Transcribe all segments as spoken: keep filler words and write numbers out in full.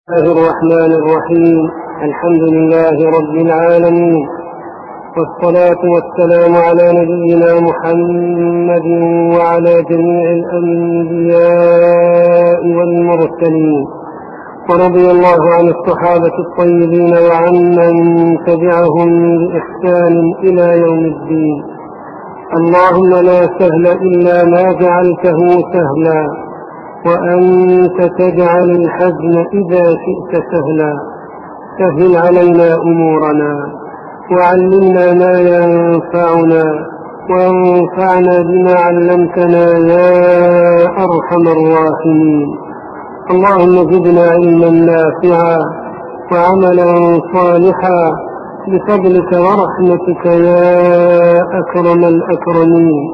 الله الرحمن الرحيم. الحمد لله رب العالمين، والصلاة والسلام على نبينا محمد وعلى جميع الأنبياء والمرسلين، ورضي الله عن الصحابة الطيبين وعن من تبعهم بإحسان إلى يوم الدين. اللهم لا سهل إلا ما جعلته سهلا، وأنت تجعل الحزن إذا شئت سهلا. سهل علينا أمورنا، وعلمنا ما ينفعنا، وانفعنا بما علمتنا يا أرحم الراحمين. اللهم زدنا علما نافعا وعملا صالحا بفضلك ورحمتك يا أكرم الأكرمين.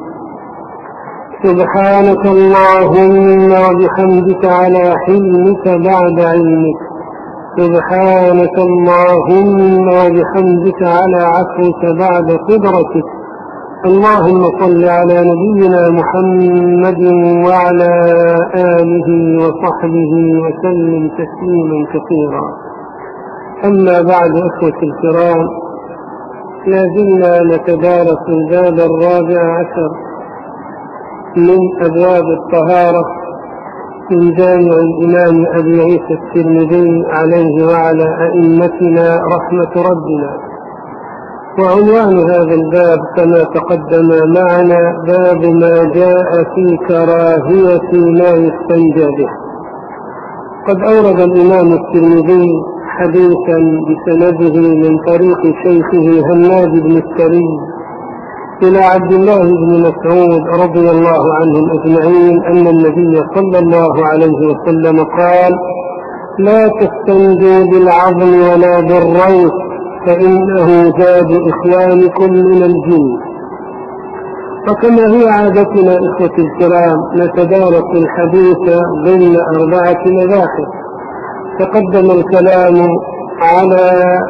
سبحانك اللهم وبحمدك على حلمك بعد علمك، سبحانك اللهم وبحمدك على عفوك بعد قدرتك. اللهم صل على نبينا محمد وعلى آله وصحبه وسلم تسليما كثيرا. أما بعد، أخوتي الكرام، لا زلنا نتدارس الباب الرابع عشر من أبواب الطهارة من جامع الإمام أبي عيسى الترمذي عليه وعلى أئمتنا رحمة ربنا. وعنوان هذا الباب كما تقدم معنا باب ما جاء في كراهية ما يستنجى به. قد أورد الإمام الترمذي حديثا بسنده من طريق شيخه هناد بن السري إلى عبد الله بن مسعود رضي الله عنهم أجمعين أن النبي صلى الله عليه وسلم قال: لا تستنجوا بالعظم ولا بالروث، فإنه زاد إخوانكم من الجن. وكما هي عادتنا إخوتي الكرام، نتدارس الحديث ضمن أربعة مباحث. تقدم الكلام على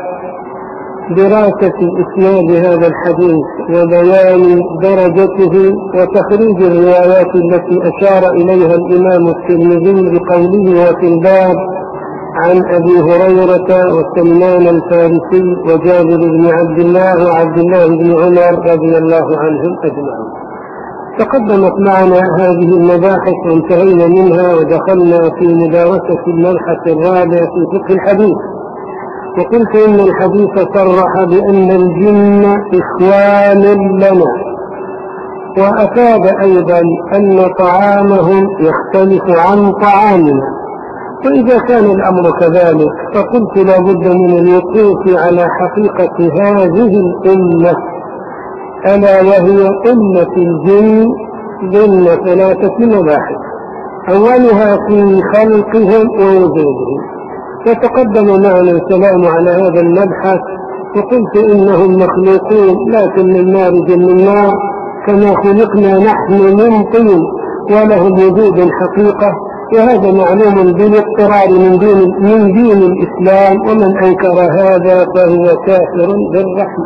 دراسة إسناد هذا الحديث وبيان درجته وتخريج الروايات التي أشار إليها الإمام الترمذي بقوله: وفي الباب عن أبي هريرة وسلمان الفارسي وجابر بن عبد الله وعبد الله بن عمر رضي الله عنهم أجمعين. تقدمت معنا هذه المباحث وانتهينا منها ودخلنا في مداوسة المبحث الرابع في فقه الحديث. وقلت إن الحديث صرح بأن الجن إخوان لنا، وأفاد أيضا أن طعامهم يختلف عن طعامنا. وإذا كان الأمر كذلك فقلت لا بد من الوقوف على حقيقة هذه الأمة، ألا وهي أمة الجن، ضمن ثلاثة مباحث: أولها في خلقهم ووجودهم. فتقدم معنا الكلام على هذا المبحث، وقلت إنهم مخلوقون لكن من مارج من نار، كما خلقنا نحن من طين، ولهم وجود حقيقة، وهذا معلوم بالاضطرار من دين, من دين الإسلام، ومن أنكر هذا فهو كافر بالرحمة.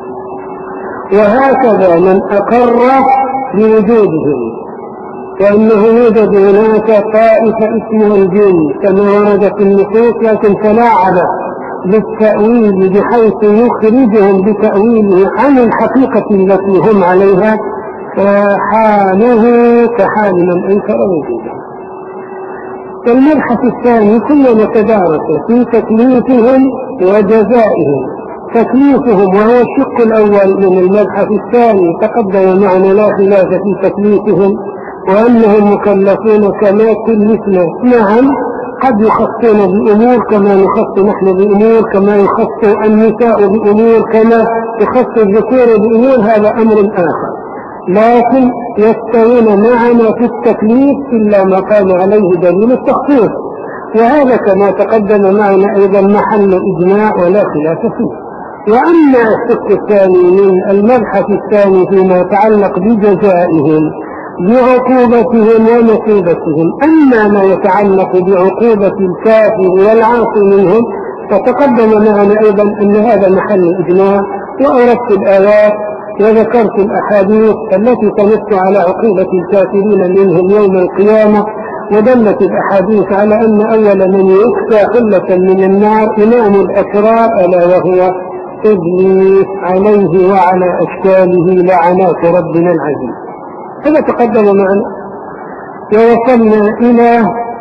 وهكذا من أقر بوجودهم وأنه يوجد هناك طائفة اسمها الجن كما ورد في النصوص، لكن تلاعب بالتأويل بحيث يخرجهم بتأويله عن الحقيقة التي هم عليها، فحاله كحال من أنكر وجوده. المبحث الثاني كنا نتدارس في تكليفهم وجزائهم. تكليفهم وهو الشق الأول من المبحث الثاني، تقدم معنا لا خلاف في تكليفهم وأنهم مكلفون كما كلفنا. نعم، قد يخصون بأمور كما نخص نحن بأمور، كما يخص النساء بأمور، كما يخص الذكور بأمور، هذا أمر آخر، لكن يستوون معنا في التكليف إلا ما قام عليه دليل التخصيص. وهذا كما تقدم معنا أيضا محل إجماع ولا خلاف فيه. وأما الشق الثاني من المبحث الثاني فيما يتعلق بجزائهم، بعقوبتهم ونصيبتهم. أما ما يتعلق بعقوبة الكافر والعاصي منهم فتقدم معنا أيضا أن هذا محل إجماع، وأردت الآيات وذكرت الأحاديث التي تنص على عقوبة الكافرين منهم يوم القيامة، ودلت الأحاديث على أن أول من يكفى حلة من النار إمام الأشرار ألا وهو إبليس عليه وعلى أشكاله لعنات ربنا العزيز. هذا تقدم معنا ووصلنا إلى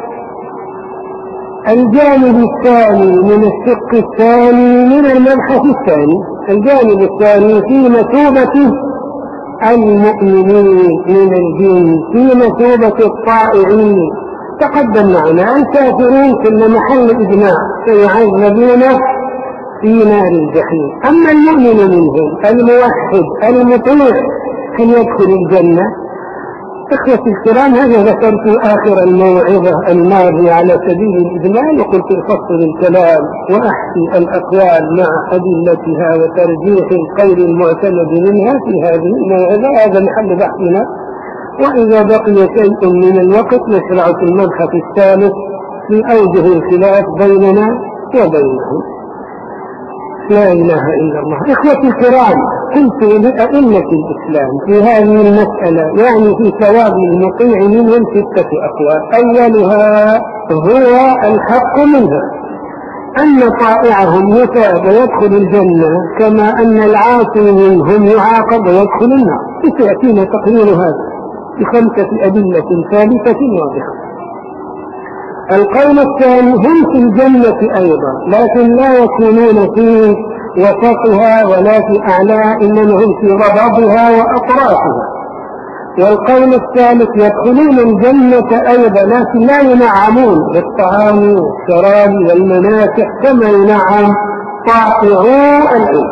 الجانب الثاني من الشق الثاني من المبحث الثاني. الجانب الثاني في مثوبة المؤمنين من الجن، في مثوبة الطائعين. تقدم معنا الكافرون كل محل إجماع سيعذبون في نار الجحيم. أما المؤمن منهم الموحد المطيع هل يدخل الجنة؟ إخوتي الكرام، هذا ذكرت في آخر الموعظة الماضية على سبيل الإجمال، وقلت أفصل الكلام وأحكي الأقوال مع أدلتها وترجيح القول المعتمد منها في هذه الموعظة. هذا محل بحثنا، وإذا بقي شيء من الوقت نشرع في المبحث الثالث في أوجه الخلاف بيننا وبينهم. لا إله إلا الله. إخوتي الكرام، قلت لأئمة الإسلام في هذه المسألة يعني في ثواب المطيع منهم ستة أقوال. أولها هو الحق منها أن طائعهم يثاب ويدخل الجنة كما أن العاصي منهم يعاقب ويدخل النار. سيأتينا تقرير هذا بخمسة أدلة ثابتة واضحة. القول الثاني هم في الجنة أيضا، لكن لا يكونون في وسطها ولا في أعلاها، إنما هم في ربضها وأطرافها. والقول الثالث يدخلون الجنة أيضا لكن لا ينعمون بالطعام والشراب والمنافع كما ينعم طائعو العلم.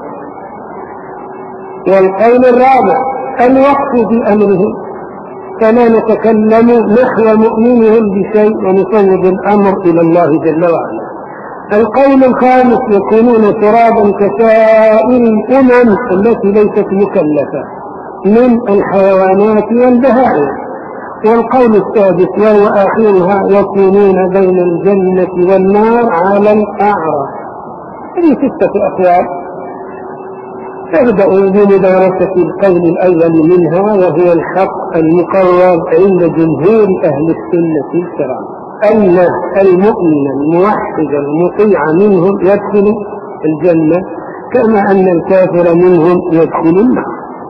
والقول الرابع الوقف في أمرهم، فلا نتكلم نحو مؤمنهم بشيء ونفوض الأمر إلى الله جل وعلا. القول الخامس يكونون ترابا كسائر الأمم التي ليست مكلفة من الحيوانات والبهائم. والقول السادس وهو آخرها يكونون بين الجنة والنار على الأعراف. هذه ستة أقوال. تبدأ بمدارسة القول الأول منها وهو الحق المقرر عند جمهور أهل السنة الكرام، أن المؤمن الموحد المطيع منهم يدخل الجنة كما أن الكافر منهم يدخل النار.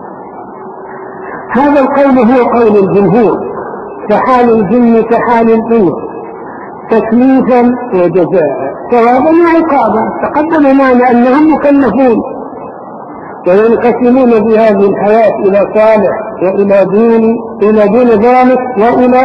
هذا القول هو قول الجمهور، كحال الجن كحال الإنس، تكليفا وجزاء، ثوابا وعقابا. تقدم معنا أنهم مكلفون وينقسمون بهذه الحياة إلى صالح وإلى دون إلى دون ذلك وإلى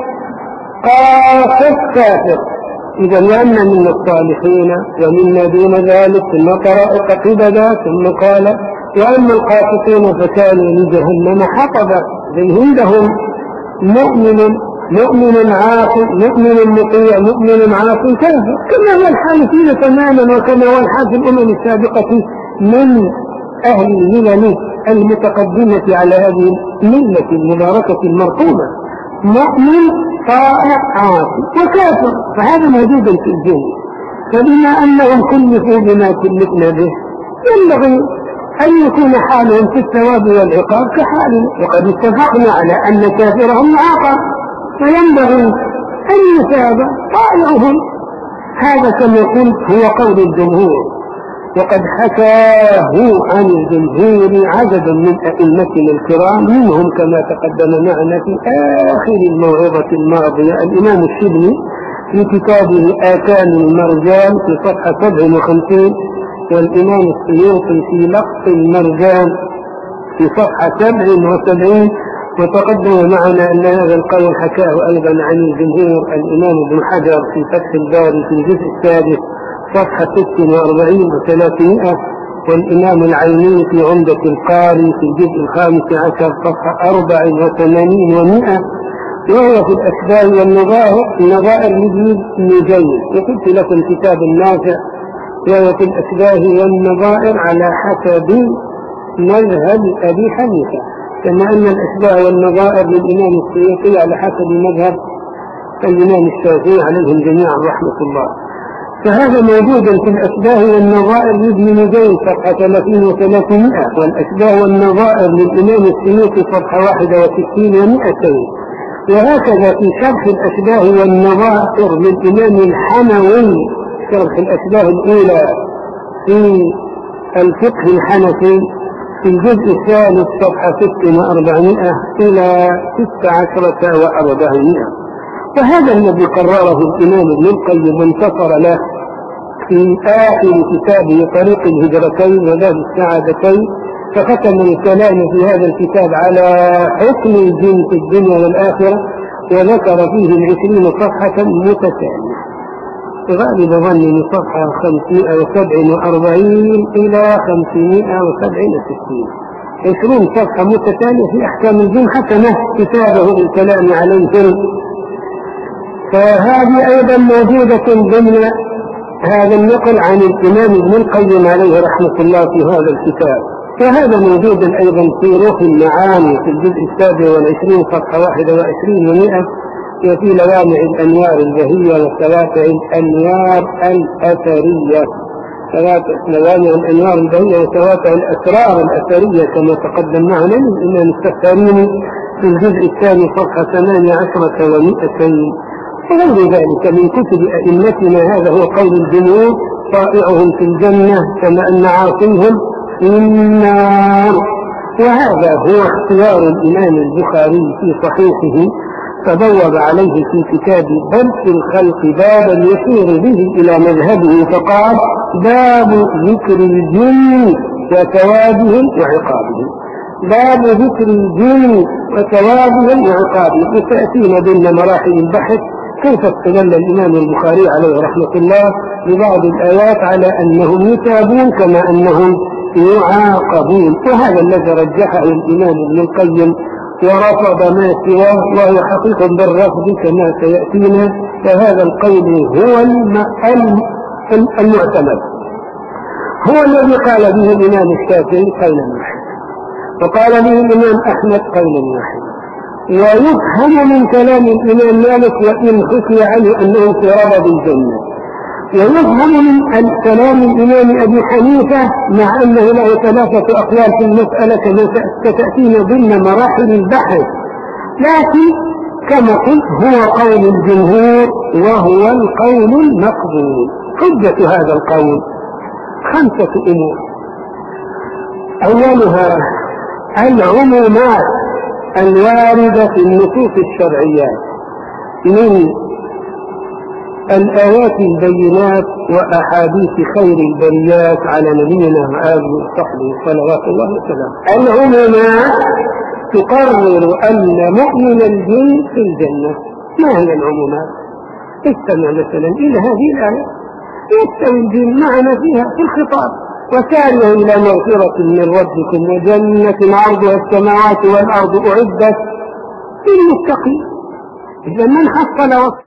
قاسة كافر. إذا لأن من الصالحين ومنا دون ذلك، ثم قرأ قبدا ثم قال وأما القاسطون فكانوا لجهنم حطبا. عندهم مؤمن مؤمن عاصي مؤمن مطيع مؤمن عاصي كافر، كما هو الحال فينا تماما وكما هو الحال في الأمم السابقة من أهل الملل المتقدمة على هذه الملة المباركة المرحومة. مؤمن طائع عاصي وكافر، فهذا موجود في الجن. فبما أنهم كلفوا بما كلفنا به ينبغي أن يكون حالهم في الثواب والعقاب كحالنا، وقد اتفقنا على أن كافرهم معاقب، فينبغي أن يثاب طائعهم. هذا كما قلت هو قول الجمهور، وقد حكاه عن الجمهور عدد من أئمتنا الكرام، منهم كما تقدم معنا في آخر الموعظة الماضية الإمام الشبلي في كتابه آكان المرجان في صفحة سبع وخمسين، والإمام السيوطي في لقط المرجان في صفحة سبع وسبعين. وتقدم معنا أن هذا القول حكاه أيضا عن الجمهور الإمام ابن حجر في فتح الباري في الجزء السادس صفحة ست وأربعين وثلاثمائة، والإمام العيني في عمدة القاري في الجزء الخامس عشر صفحة أربع وثمانين ومائة. وهو في الأشباه والنظائر النظائر لابن نجيم، وقلت لكم كتاب النافع وهو في الأشباه والنظائر على حسب مذهب أبي حنيفة، كما أن الأشباه والنظائر للإمام السيوطي على حسب مذهب الإمام الشافعي عليهم جميعا رحمة الله. فهذا موجود في الأشباه والنظائر لابن نجيم صفحة ثلاثين وثلاثمائة، والأشباه والنظائر للإمام السيوطي صفحة واحدة وستين ومائتين. وهكذا في شرح الأشباه والنظائر للإمام الحموي، شرح الأشباه الأولى في الفقه الحنفي في الجزء الثالث صفحة ست وأربعمائة إلى ست عشرة وأربعمائة. وهذا الذي قرره الإمام ابن القيم وانتصر له في آخر كتابه طريق الهجرتين وباب السعادتين، فختم الكلام في هذا الكتاب على حكم الجن في الدنيا والآخرة، وذكر فيه العشرين صفحة متتالية، غالب ظني من صفحة خمسمائة وسبع وأربعين إلى خمسمائة وسبع وستين، عشرون صفحة متتالية في أحكام الجن، حسنه كتابه بالكلام عليهم. فهذه أيضا موجودة ضمن هذا النقل عن الإمام ابن القيم عليه رحمة الله في هذا الكتاب. وهذا موجود أيضا في روح المعاني في الجزء السابع والعشرين صفحة واحدة وعشرين ومئة، وفي لوامع الأنوار البهية وسواتع الأنوار الأثرية، لوامع الأنوار البهية وسواتع الأسرار الأثرية كما تقدم معنا الإمام السفاريني في الجزء الثاني صفحة ثمانية عشرة ومئتين. وغير ذلك من كتب أئمتنا. هذا هو قول الجمهور: طائعهم في الجنة كما أن عاصيهم في النار. وهذا هو اختيار الإمام البخاري في صحيحه، فبوب عليه في كتاب بلس الخلق بابا يشير به إلى مذهبه، فقال: باب ذكر الجن وثوابهم وعقابهم. باب ذكر الجن وثوابهم وعقابهم. وتأتينا ضمن مراحل البحث كيف استدل الإمام البخاري عليه رحمة الله ببعض الآيات على أنهم يثابون كما أنهم يعاقبون. وهذا الذي رجحه الإمام ابن القيم ورفض ما سواه، وهو حقيقة بالرفض كما سيأتينا. وهذا القول هو المعتمد، هو الذي قال به الإمام الشافعي قولا واحدا، وقال به الإمام أحمد قولا واحدا. ويفهم من كلام الإمام مالك وإن حكي عنه أنه في ربض الجنة، ويفهم من كلام الإمام أبي حنيفة مع أنه له ثلاثة أقوال في المسألة كما ستأتينا ضمن مراحل البحث، لكن كما قلت هو قول الجمهور وهو القول المقبول. حجة هذا القول خمسة أمور: أولها العمومات الواردة في النصوص الشرعيات من الآيات البينات وأحاديث خير البريات على نبينا وآله وصحبه صلوات الله وسلامه. العمومات تقرر أن مؤمن الجن في الجنة. ما هي العمومات؟ استمع مثلا إلى هذه الآية: يستوي الجن معنا فيها في الخطاب: وسارعوا إلى مغفرة من ربكم وجنة عرضها السماوات والأرض أعدت للمتقين. إذا من حصل وصف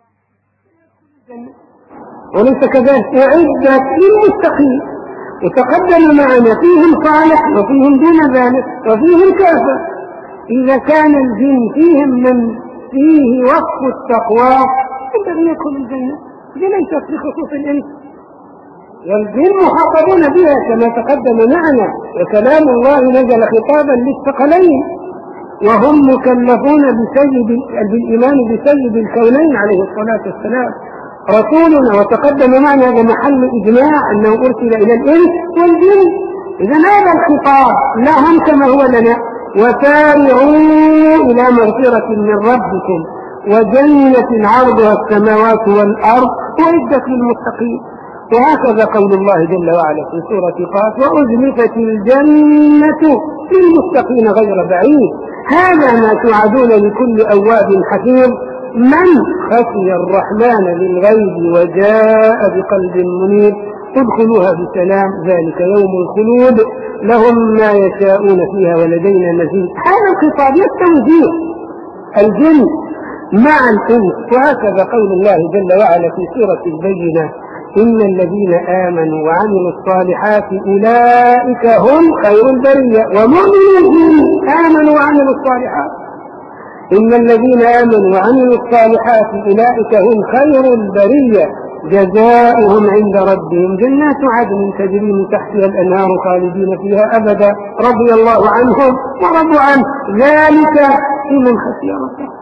وليس كذلك أعدت للمتقين. وتقدم معنا فيهم صالح وفيهم دون ذلك وفيهم كافر. إذا كان الجن فيهم من فيه وصف التقوى فلن يكن الجنة. دي ليست بخصوص الإنس، والجن محاطبون بها كما تقدم معنا. وكلام الله نزل خطابا للثقلين، وهم مكلفون بسيد بالإيمان بسيد الكونين عليه الصلاة والسلام رسولنا. وتقدم معنا هذا محل إجماع أنه أرسل إلى الإنس والجن. إذا هذا الخطاب لهم كما هو لنا: وسارعوا إلى مغفرة من ربكم وجنة عرضها السماوات والأرض أعدت للمتقين. وهكذا قول الله جل وعلا في سورة قاف: وأزلفت الجنة للمتقين غير بعيد. هذا ما توعدون لكل أواب حكيم من خشي الرحمن بالغيب وجاء بقلب منيب ادخلوها بسلام ذلك يوم الخلود لهم ما يشاءون فيها ولدينا مزيد. هذا الخطاب يستوي فيه الجن مع الإنس. وهكذا قول الله جل وعلا في سورة البينة: إن الذين آمنوا وعملوا الصالحات أولئك هم خير البرية. ومؤمنون آمنوا وعملوا الصالحات. إن الذين آمنوا وعملوا الصالحات أولئك هم خير البرية جزاؤهم عند ربهم جنات عدن تجري من تحتها الأنهار خالدين فيها أبدا رضي الله عنهم ورضوا عنه ذلك لمن خشي ربه.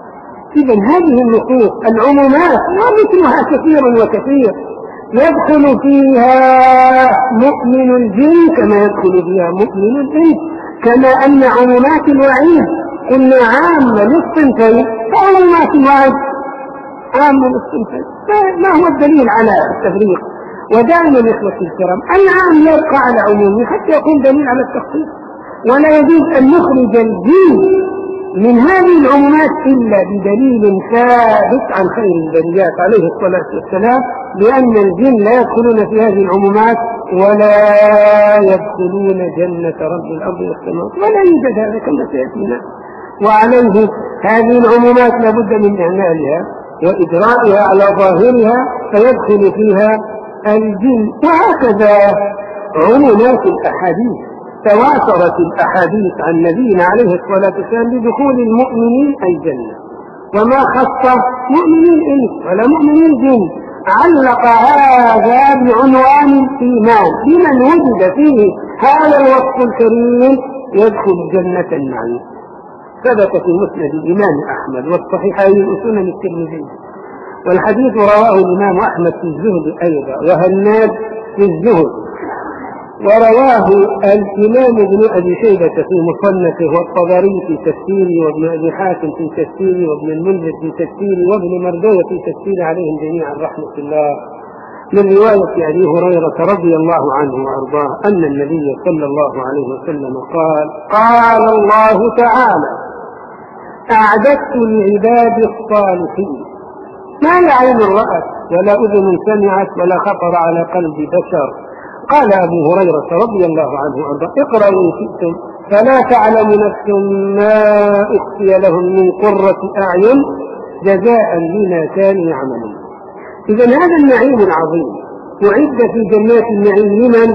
إذا هذه النصوص العمومات ومثلها كثير وكثير يدخل فيها مؤمن الجن كما يدخل فيها مؤمن الإنس، كما أن عمومات الوعيد قلنا عامة للصنفين، فعمومات الوعيد عامة للصنفين. ما هو الدليل على التفريق؟ ودائما إخوة الكرام العام يبقى على عمومه حتى يكون دليل على التخصيص، ولا يجوز أن نخرج الجن من هذه العمومات إلا بدليل ثابت عن خير البريات عليه الصلاة والسلام، لأن الجن لا يدخلون في هذه العمومات ولا يدخلون جنة رب الأرض والسماوات، ولا يوجد هذا كما سيأتينا. وعليه هذه العمومات لابد من إعمالها وإجرائها على ظاهرها فيدخل فيها الجن. وهكذا عمومات الأحاديث، تواترت الأحاديث عن نبينا عليه الصلاة والسلام بدخول المؤمنين الجنة، وما خص مؤمنين الإنس ولا مؤمنين الجن، علق هذا بعنوان الإيمان، لمن وجد فيه هذا الوصف الكريم يدخل جنة النعيم. ثبت في مسند الإمام أحمد والصحيحين وسنن الترمذي، والحديث رواه الإمام أحمد في الزهد أيضا، وهناد في الزهد، ورواه الإمام ابن أبي شيبة في مصنفه، والطبري في تفسيره، وابن أبي حاتم في تفسيره، وابن المنذر في تفسيره، وابن مردوية في تفسيره عليهم جميعا رحمة الله، من رواية أبي هريرة رضي الله عنه وأرضاه أن النبي صلى الله عليه وسلم قال: قال الله تعالى: أعددت لعبادي الصالحين ما لا عين رأت ولا أذن سمعت ولا خطر على قلب بشر. قال أبو هريرة رضي الله عنه وأرضاه: اقرأوا إن شئتم فلا تعلم نفس ما أخفي لهم من قرة أعين جزاء بما كانوا يعملون. إذا هذا النعيم العظيم أعد في جنات النعيم لمن؟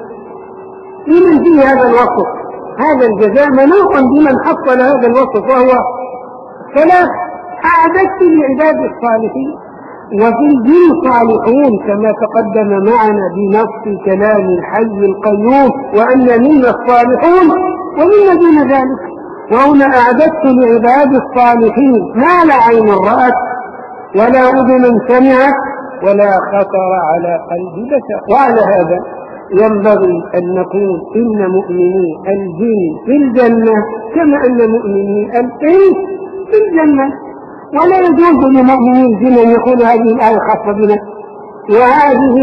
لمن فيه هذا الوصف. هذا الجزاء منوط بمن حصل هذا الوصف، وهو ثلاث: أعددت لعباد الصالحين. وفي الجن صالحون كما تقدم معنا بنص كلام الحي القيوم، وأن منا الصالحون ومنا دون ذلك. وهنا أعددت لعباد الصالحين ما لا عين رأت ولا أذن سمعت ولا خطر على قلب بشر. وعلى هذا ينبغي أن نقول إن مؤمني الجن في الجنة كما أن مؤمني الإنس في الجنة، ولا يجوز لمؤمني الجن أن يقول هذه الآية خاصة بنا، وهذه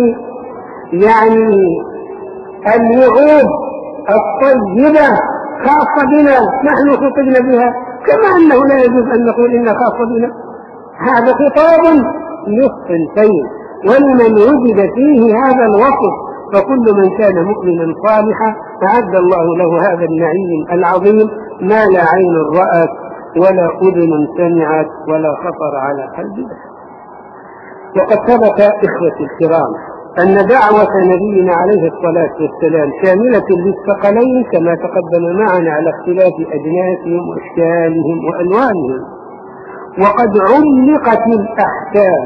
يعني الوعود الطيبة خاصة بنا نحن خطبنا بها، كما أنه لا يجوز أن نقول إنها خاصة بنا. هذا خطاب للصنفين، ولمن وجد فيه هذا الوصف، فكل من كان مؤمنا صالحا أعد الله له هذا النعيم العظيم ما لا عين رأت ولا أذن سمعت ولا خطر على قلب بشر. وقد ثبت إخوة الكرام أن دعوة نبينا عليه الصلاة والسلام شاملة للثقلين كما تقدم معنا على اختلاف أجناسهم وأشكالهم وألوانهم. وقد علقت الأحكام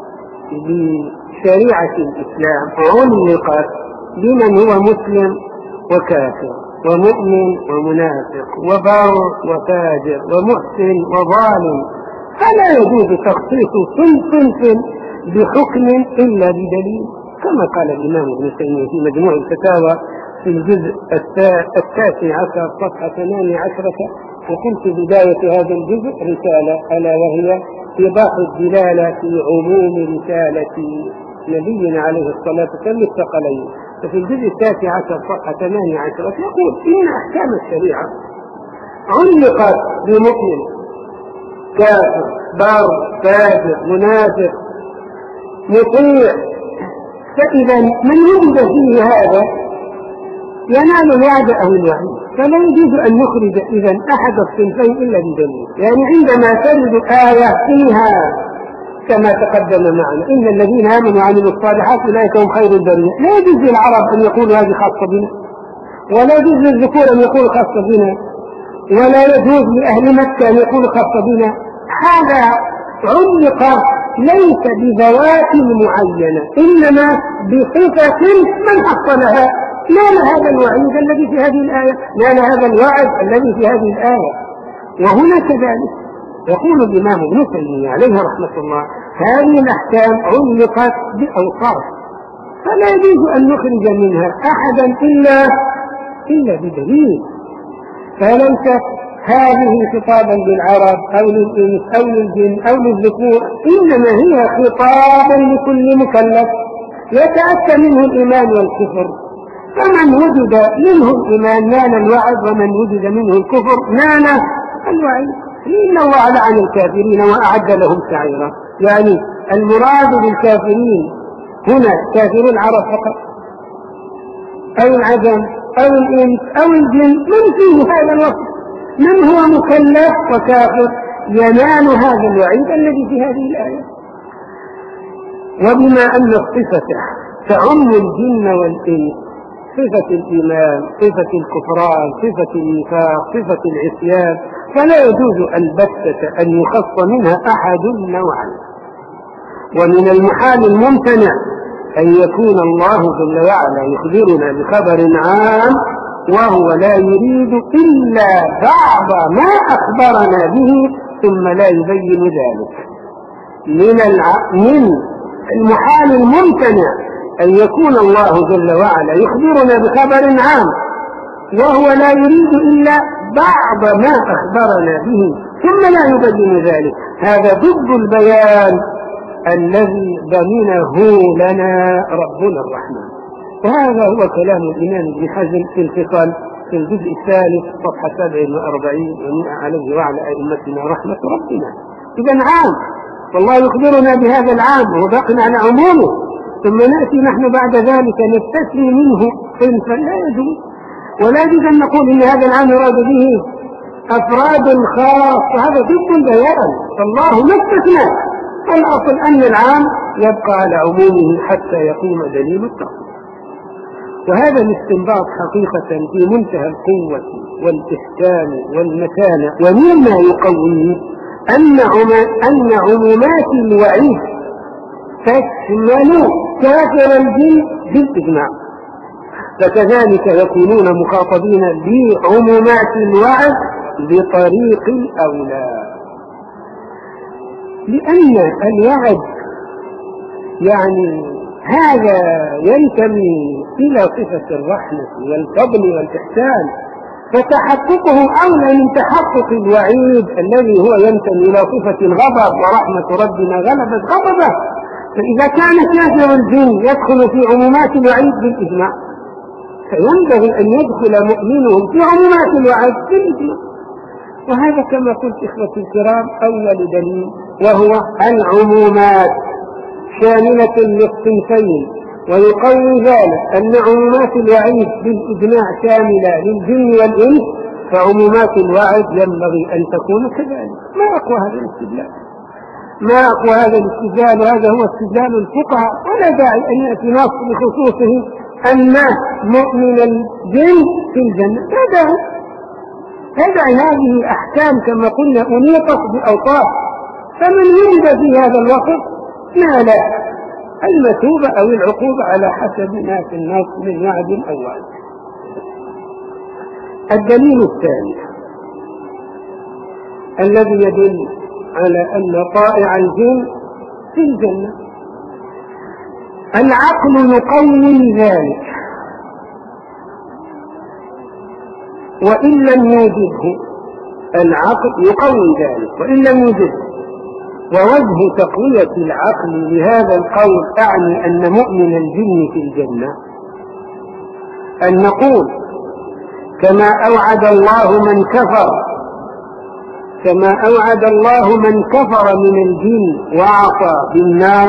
بشريعة الإسلام، علقت بمن هو مسلم وكافر ومؤمن ومنافق وبار وفاجر ومحسن وظالم، فلا يجوز تخصيص صنف بحكم إلا بدليل، كما قال الإمام ابن تيمية في مجموع الفتاوى في الجزء التاسع عشر صفحة ثمانية عشرة. وقلت بداية هذا الجزء رسالة ألا وهي إيضاح الدلالة في عموم رسالة نبينا عليه الصلاة والسلام للثقلين. ففي الجزء التاسع عشر صفحة ثمانية عشرة يقول إن أحكام الشريعة علقت بمؤمن كافر بار فاجر منافق مطيع، فإذا من وجد فيه هذا ينال الوعد أو الوعيد، فلا يجوز أن نخرج إذا أحد الصنفين إلا بدليل. يعني عندما تجد آية فيها كما تقدم معنا إن الذين آمنوا وعملوا الصالحات أولئك هم خير البرية، لا يجوز للعرب أن يقولوا هذه خاصة بنا، ولا يجوز للذكور أن يقولوا خاصة بنا، ولا يجوز لأهل مكة أن يقولوا خاصة بنا. هذا علق ليس بذوات معينة إنما بصفة من حصلها نال هذا الوعيد الذي في هذه الآية، نال هذا الوعد الذي في هذه الآية. وهنا كذلك يقول الإمام ابن تيمية عليه رحمة الله: هذه الأحكام علقت بأوصاف، فلا يجوز أن نخرج منها أحدا إلا إلا بدليل. فليست هذه خطابا للعرب أو للإنس أو للجن أو للذكور، إنما هي خطابا لكل مكلف يتأتى منه الإيمان والكفر. فمن وجد منه الإيمان نال الوعد، ومن وجد منه الكفر نال الوعيد. إن الله لعن الكافرين وأعد لهم سعيرا. يعني المراد بالكافرين هنا كافر العرب فقط، أو العجم أو الإنس أو الجن، من فيه هذا الوصف؟ من هو مكلف وكافر ينال هذا الوعيد الذي في هذه الآية. وبما أن الصفة تعم الجن والإنس، صفة الإيمان، صفة الكفران، صفة النفاق، صفة العصيان، فلا يجوز البتة أن يخص منها أحد نوعا. ومن المحال الممتنع أن يكون الله جل وعلا يخبرنا بخبر عام وهو لا يريد إلا بعض ما أخبرنا به ثم لا يبين ذلك. من, الع... من المحال الممتنع أن يكون الله جل وعلا يخبرنا بخبر عام وهو لا يريد إلا بعض ما أخبرنا به ثم لا يبين ذلك. هذا ضد البيان الذي ضمنه لنا ربنا الرحمن. وهذا هو كلام الإمام ابن حزم في الفصل في الجزء الثالث صفحة سبع وأربعين ومئة عليه وعلى أئمتنا رحمة ربنا. إذا عام، والله يخبرنا بهذا العام وبقنا على عمومه، ثم نأتي نحن بعد ذلك نستثني منه صنفا، لا يجوز. ولا يجوز أن نقول إن هذا العام يراد به أفراد خاص، وهذا ضد البيان. فالله ما استثنى. الأصل أن العام يبقى على عمومه حتى يقوم دليل التخصيص. وهذا الاستنباط حقيقة في منتهى القوة والإحكام والمتانة. ومما يقويه أن أن عمومات الوعيد تشمل كافر الجن بالإجماع، فكذلك يكونون مخاطبين بعمومات الوعد بطريق الأولى، لأن الوعد يعني هذا ينتمي إلى صفة الرحمة والفضل والإحسان، فتحققه أولى من تحقق الوعيد الذي هو ينتمي إلى صفة الغضب، ورحمة ربنا غلبت غضبه. فإذا كان كافر الجن يدخل في عمومات الوعيد بالإجماع، فينبغي أن يدخل مؤمنهم في عمومات الوعيد بالإجماع. وهذا كما قلت إخوتي الكرام أول دليل، وهو العمومات شاملة للصنفين. ويقوي ذلك أن عمومات الوعيد بالإجماع شاملة للجن والإنس، فعمومات الوعد ينبغي أن تكون كذلك. ما أقوى هذا الاستدلال؟ ما أقوى هذا الاستدلال؟ وهذا هو استدلال الفقهاء، ولا داعي أن يأتي نص بخصوصه أن مؤمن الجن في الجنة. لا داعي. هذا هذه أحكام كما قلنا أنيطت بأوصاف، فمن ولد في هذا الوقت نال المثوبة أو العقوبة على حسب ما في النص من وعد أو وعد. الدليل الثاني الذي يدل على أن طائع الجن في الجنة، العقل يقوي ذلك، وإن لم يوجده العقل يقوي ذلك وإن لم يوجده. ووجه تقوية العقل لهذا القول أعني أن مؤمن الجن في الجنة أن نقول كما أوعد الله من كفر كما أوعد الله من كفر من الجن وعصى بالنار،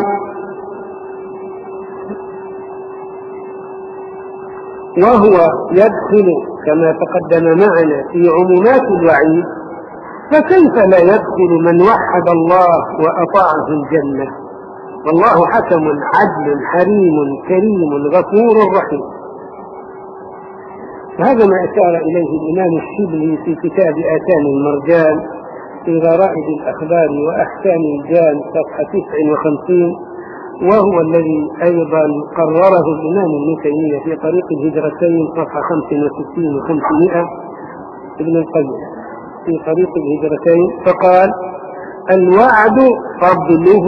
وهو يدخل كما تقدم معنا في عمومات الوعيد، فكيف لا يدخل من وحد الله وأطاعه الجنة؟ والله حكم عدل حليم كريم غفور رحيم. هذا ما أشار إليه الإمام الشبلي في كتاب آتان المرجان في غرائب الأخبار وأحكام الجان صفحة تسع وخمسين، وهو الذي أيضا قرره الإمام ابن تيمية في طريق الهجرتين صفحة خمس وستين وخمسمائة ابن القيم في طريق الهجرتين، فقال الوعد فضله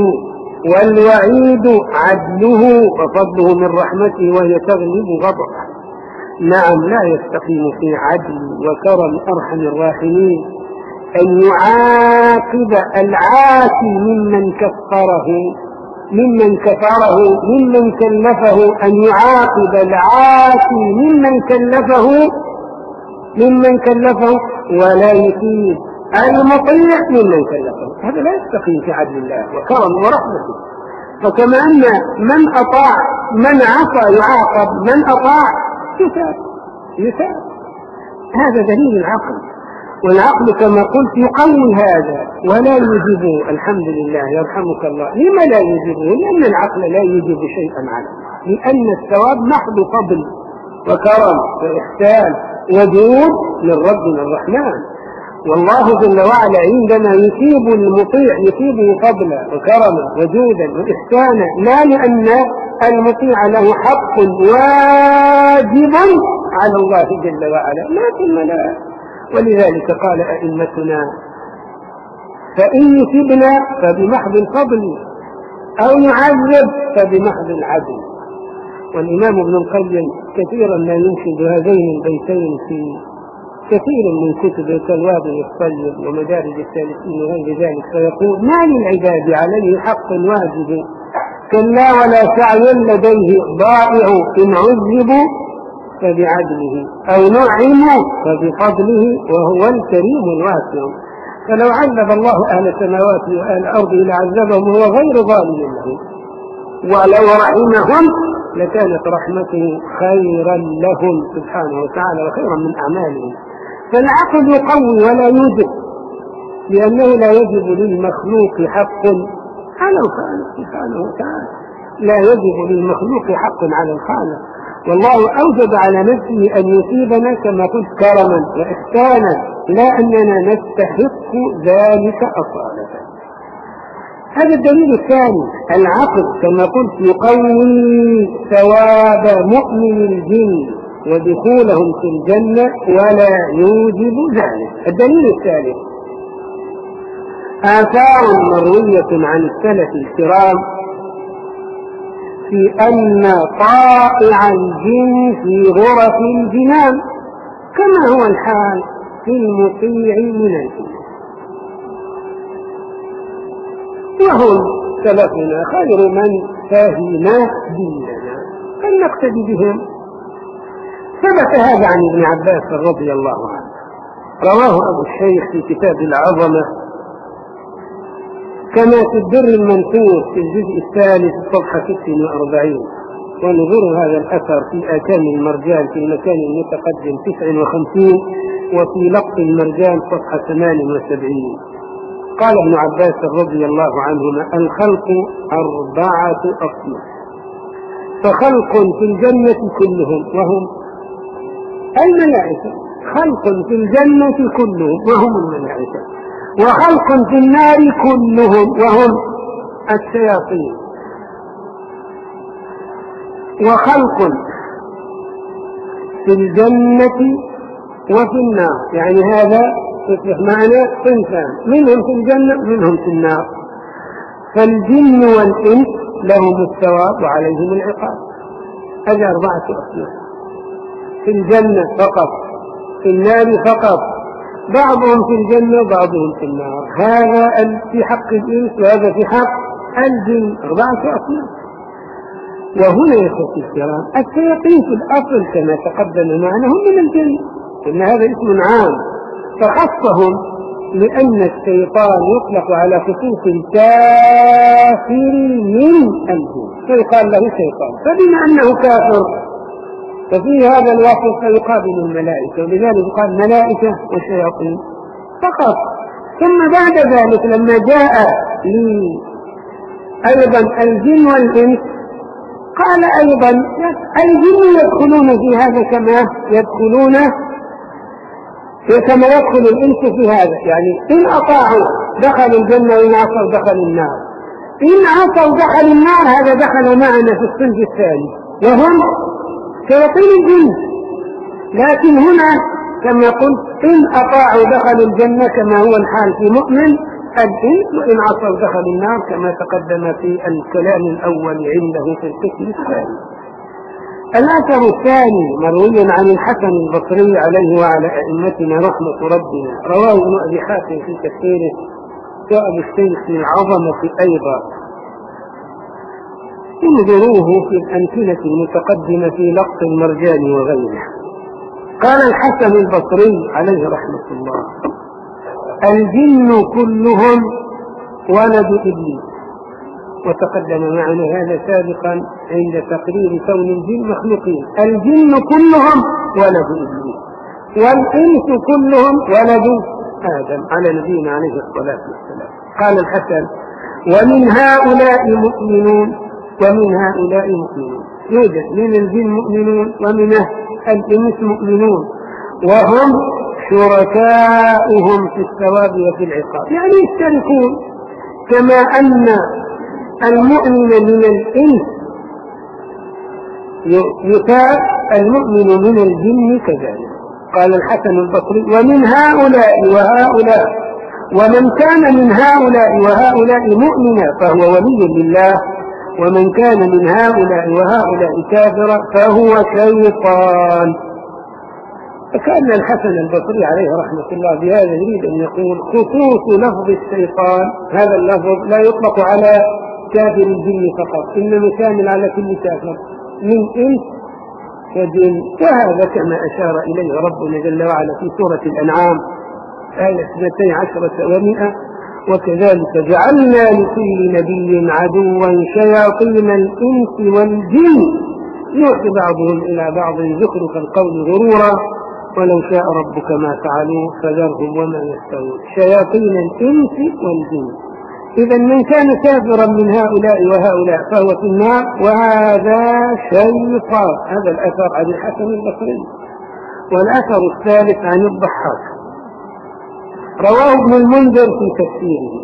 والوعيد عدله، وفضله من رحمته وهي تغلب غضبه. نعم، لا يستقيم في عدل وكرم أرحم الراحمين أن يعاقب العاصي ممن كفره ممن كفره ممن كلفه أن يعاقب العاصي ممن كلفه ممن كلفه ولا يثيب المطيع ممن كلفه. هذا لا يستقيم في عدل الله وكرم ورحمته. فكما أن من أطاع من عصى يعاقب، من أطاع يثاب يثاب. هذا دليل العقل، والعقل كما قلت يقوي هذا ولا يجب. الحمد لله يرحمك الله. لما لا يجبه؟ لأن العقل لا يجب شيئا عنه، لأن الثواب محض فضل وكرم وإحسان وجود من ربنا الرحمن. والله جل وعلا عندما يثيب المطيع يثيبه فضلا وكرما وجودا وإحسانا، لا لأن المطيع له حق واجب على الله جل وعلا، لكن لا. ولذلك قال أئمتنا: فإن يثبنا فبمحض الفضل، أو يعذب فبمحض العدل. والإمام ابن القيم كثيرا ما ينشد هذين البيتين في كثير من كتب كالوابل الطيب ومدارج السالكين وغير ذلك، فيقول: ما للعباد عليه حق واجب، كلا ولا سعي لديه ضائع، إن عذبوا فبعدله أو نعموا فبفضله وهو الكريم الواسع. فلو عذب الله أهل السماوات وأهل الأرض لعذبهم وهو غير ظالم لهم، ولو رحمهم لكانت رحمته خيرا لهم سبحانه وتعالى وخيرا من أعمالهم. فالعقل يقوي ولا يوجب، لأنه لا يجب للمخلوق حق على الخالق سبحانه وتعالى، لا يجب للمخلوق حق على الخالق. والله أوجب على نفسه أن يثيبنا كما قلت كرما وإحسانا، لا أننا نستحق ذلك أصالة. هذا الدليل الثاني، العقل كما قلت يقوي ثواب مؤمن الجن ودخولهم في الجنة ولا يوجب ذلك. الدليل الثالث، آثار مروية عن السلف الكرام في أن طائع الجن في غرف الجنان كما هو الحال في المطيع من الجن، وهم سلفنا خير من فهم ديننا فلنقتدي بهم. ثبت هذا عن ابن عباس رضي الله عنه، رواه أبو الشيخ في كتاب العظمة، كما في الدر المنثور في الجزء الثالث صفحة ست وأربعين. ونظر هذا الأثر في آكام المرجان في مكان متقدم تسع وخمسين، وفي لقط المرجان صفحة ثمان وسبعين. قال ابن عباس رضي الله عنهما: الخلق أربعة أصناف، فخلق في الجنة كلهم وهم الملائكة، خلق في الجنة كلهم وهم الملائكة، وخلق في النار كلهم وهم الشياطين، وخلق في الجنة وفي النار. يعني هذا يصبح معنا صنفان، منهم في الجنة منهم في النار. فالجن والإنس لهم الثواب وعليهم العقاب. هذه أربعة أصناف، في الجنة فقط، في النار فقط، بعضهم في الجنة بعضهم في النار. هذا في حق الإنس وهذا في حق الجن، أربعة أصناف. وهنا يا أخوتي الكرام الشياطين في الأصل كما تقدم معنا هم من الجن، إن هذا اسم عام فخصهم لأن الشيطان يطلق على خصوص الكافر من الجن فيقال له شيطان، فبما أنه كافر ففي هذا الوصف فيقابل الملائكة، ولذلك قال ملائكة وشياطين فقط. ثم بعد ذلك لما جاء لي أيضا الجن والإنس قال أيضا الجن يدخلون في هذا كما يدخلون كما يدخل الإنس في هذا، يعني إن أطاعوا دخل الجنة وإن عصوا دخل النار، إن عصوا دخل النار، هذا دخل معنا في الصنف الثاني وهم شياطين الجن. لكن هنا كما قلت إن أطاعوا دخل الجنة كما هو الحال في مؤمن، الإنس وإن عصوا دخل النار كما تقدم في الكلام الأول عنده في القسم الثاني. الأثر الثاني مروي عن الحسن البصري عليه وعلى أئمتنا رحمة ربنا، رواه ابن أبي حاتم في تفسيره وأبو الشيخ العظمة أيضا. انظروه في الأمثلة المتقدمة في لقط المرجان وغيره. قال الحسن البصري عليه رحمة الله: الجن كلهم ولد إبليس. وتقدم معنا هذا سابقا عند تقرير كون الجن مخلوقين. الجن كلهم ولد إبليس، والإنس كلهم ولد آدم على نبينا عليه الصلاة والسلام. قال الحسن: ومن هؤلاء مؤمنون ومن هؤلاء مؤمنون. يوجد من الجن مؤمنون ومن الإنس مؤمنون، وهم شركاؤهم في الثواب وفي العقاب، يعني يشتركون، كما أن المؤمن من الإنس يثاب المؤمن من الجن كذلك. قال الحسن البصري: ومن هؤلاء وهؤلاء، ومن كان من هؤلاء وهؤلاء مؤمنا فهو ولي لله، ومن كان من هؤلاء وهؤلاء كافرا فهو شيطان. فكأن الحسن البصري عليه رحمة الله بهذا يريد أن يقول خصوص لفظ الشيطان، هذا اللفظ لا يطلق على كافر الجن فقط، إنما شامل على كل كافر من إنس وجن. وهذا كما أشار إليه ربنا جل وعلا في سورة الأنعام آية اثنتي عشرة ومئة: وكذلك جعلنا لكل نبي عدوا شياطين الإنس والجن يوحي بعضهم إلى بعض زخرف القول غرورا ولو شاء ربك ما فعلوه فذرهم وما يفترون. شياطين الإنس والجن. إذا من كان كافرا من هؤلاء وهؤلاء فهو في النار، وهذا شيطان. هذا الأثر عن الحسن البصري. والأثر الثالث عن الضحاك، رواه ابن المنذر في تفسيره،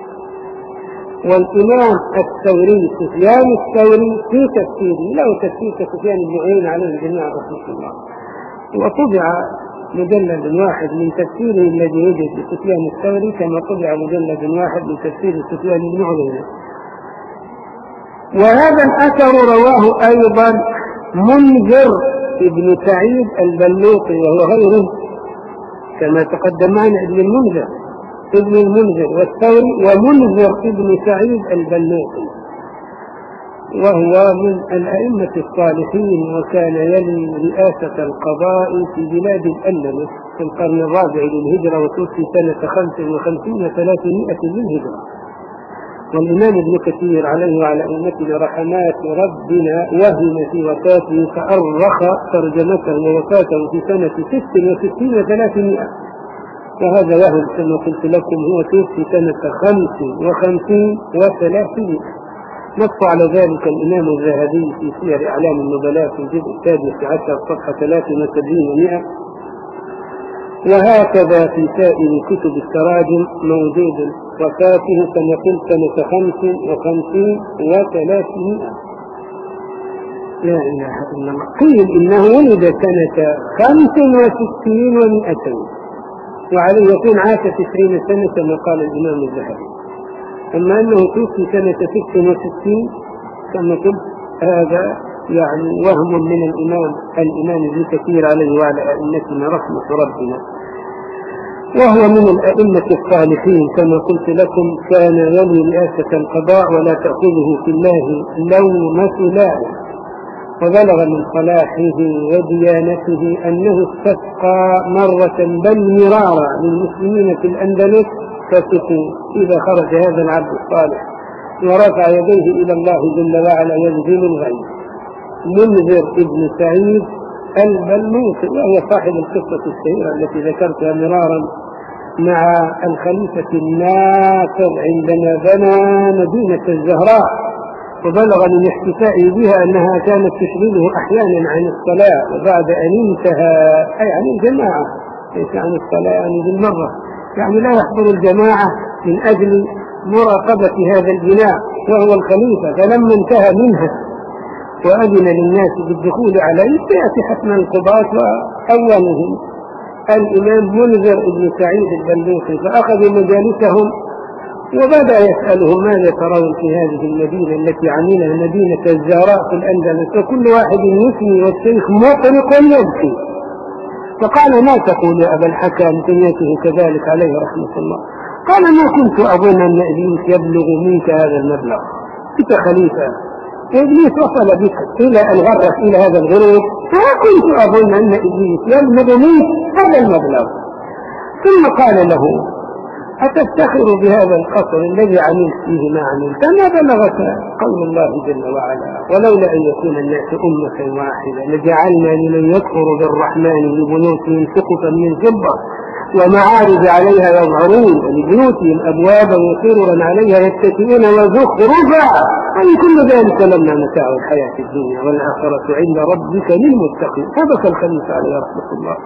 والإمام الثوري سفيان الثوري في تفسيره، له تفسير كسفيان بن عيينة عليه الجميع رحمه الله، وطبع مجلد واحد من تفسيره الذي يوجد لسفيان الثوري كما طبع مجلد واحد من تفسير سفيان بن عيينة. وهذا الأثر رواه أيضا منذر ابن سعيد البلوطي وهو غيره كما تقدم معنا ابن المنذر ابن المنذر والثوري ومنذر ابن سعيد البلوطي، وهو من الأئمة الصالحين، وكان يلي رئاسة القضاء في بلاد الأندلس في القرن الرابع للهجرة، وتوفي سنة خمس وخمسين وثلاثمائة للهجرة. والإمام ابن كثير عليه وعلى أئمتنا رحمات ربنا وهم في وفاته فأرخ ترجمته ووفاته في سنة ست وستين وثلاثمائة، وهذا وهم كما قلت لكم هو توفي سنة خمس وخمسين وثلاثمائة. نص على ذلك الإمام الذهبي في سير أعلام النبلاء في الجزء السادس عشر صفحة ثلاث وسبعين ومئة. وهكذا في سائر كتب التراجم موجود وفاته كما قلت سنة خمس وخمسين وثلاثمائة. لا إله إلا الله. قيل إنه ولد سنة خمس وستين ومئتين، وعليه يكون عاش تسعين سنة كما قال الإمام الذهبي. أما أنه توفي سنة ست وستين كما قلت هذا يعني وهم من الإمام الإمام ابن كثير عليه وعلى أئمتنا رحمة ربنا، وهو من الأئمة الصالحين كما قلت لكم، كان يلي رئاسة القضاء ولا تأخذه في الله لومة لائم، وبلغ من صلاحه وديانته أنه استسقى مرة بل مرارا للمسلمين في الأندلس فسقوا إذا خرج هذا العبد الصالح ورفع يديه إلى الله جل وعلا ينزل الغيث. منذر ابن سعيد البلوطي وهو صاحب القصة الشهيرة التي ذكرتها مرارا مع الخليفة الناصر عندما بنى مدينة الزهراء، وبلغ من احتفائه بها أنها كانت تشغله أحيانا عن الصلاة، وبعد أن انتهى أي عن الجماعة ليس عن الصلاة يعني بالمرة، يعني لا يحضر الجماعة من أجل مراقبة هذا البناء وهو الخليفة، فلما انتهى منها وأذن للناس بالدخول عليه سيأتي حتما القضاة وأولهم الإمام منذر ابن سعيد البلوطي، فأخذوا مجالسهم وبدأ يسألهم ماذا ترون في هذه المدينة التي عملها مدينة الزهراء في الأندلس، وكل واحد يثني والشيخ مطرق يبكي. فقال ما تقول يا أبا الحكم؟ كنيته كذلك عليه رحمة الله. قال ما كنت أظن أن إبليس يبلغ منك هذا المبلغ، أنت خليفة، إبليس وصل بك إلى أن غرق إلى هذا الغروب، ما كنت أظن أن إبليس يبلغ منك هذا المبلغ. ثم قال له أتفتخر بهذا القصر الذي عملت فيه ما عملت؟ ما بلغك قول الله جل وعلا ولولا أن يكون الناس أمة واحدة لجعلنا لمن يكفر بالرحمن لبيوتهم سقفا من فضة ومعارج عليها يظهرون ولبيوتهم أبوابا وسررا عليها يتكئون وزخرفا وإن كل ذلك لما متاع الحياة الدنيا والآخرة عند ربك للمتقين. هذا الخليفة عليه رحمة الله.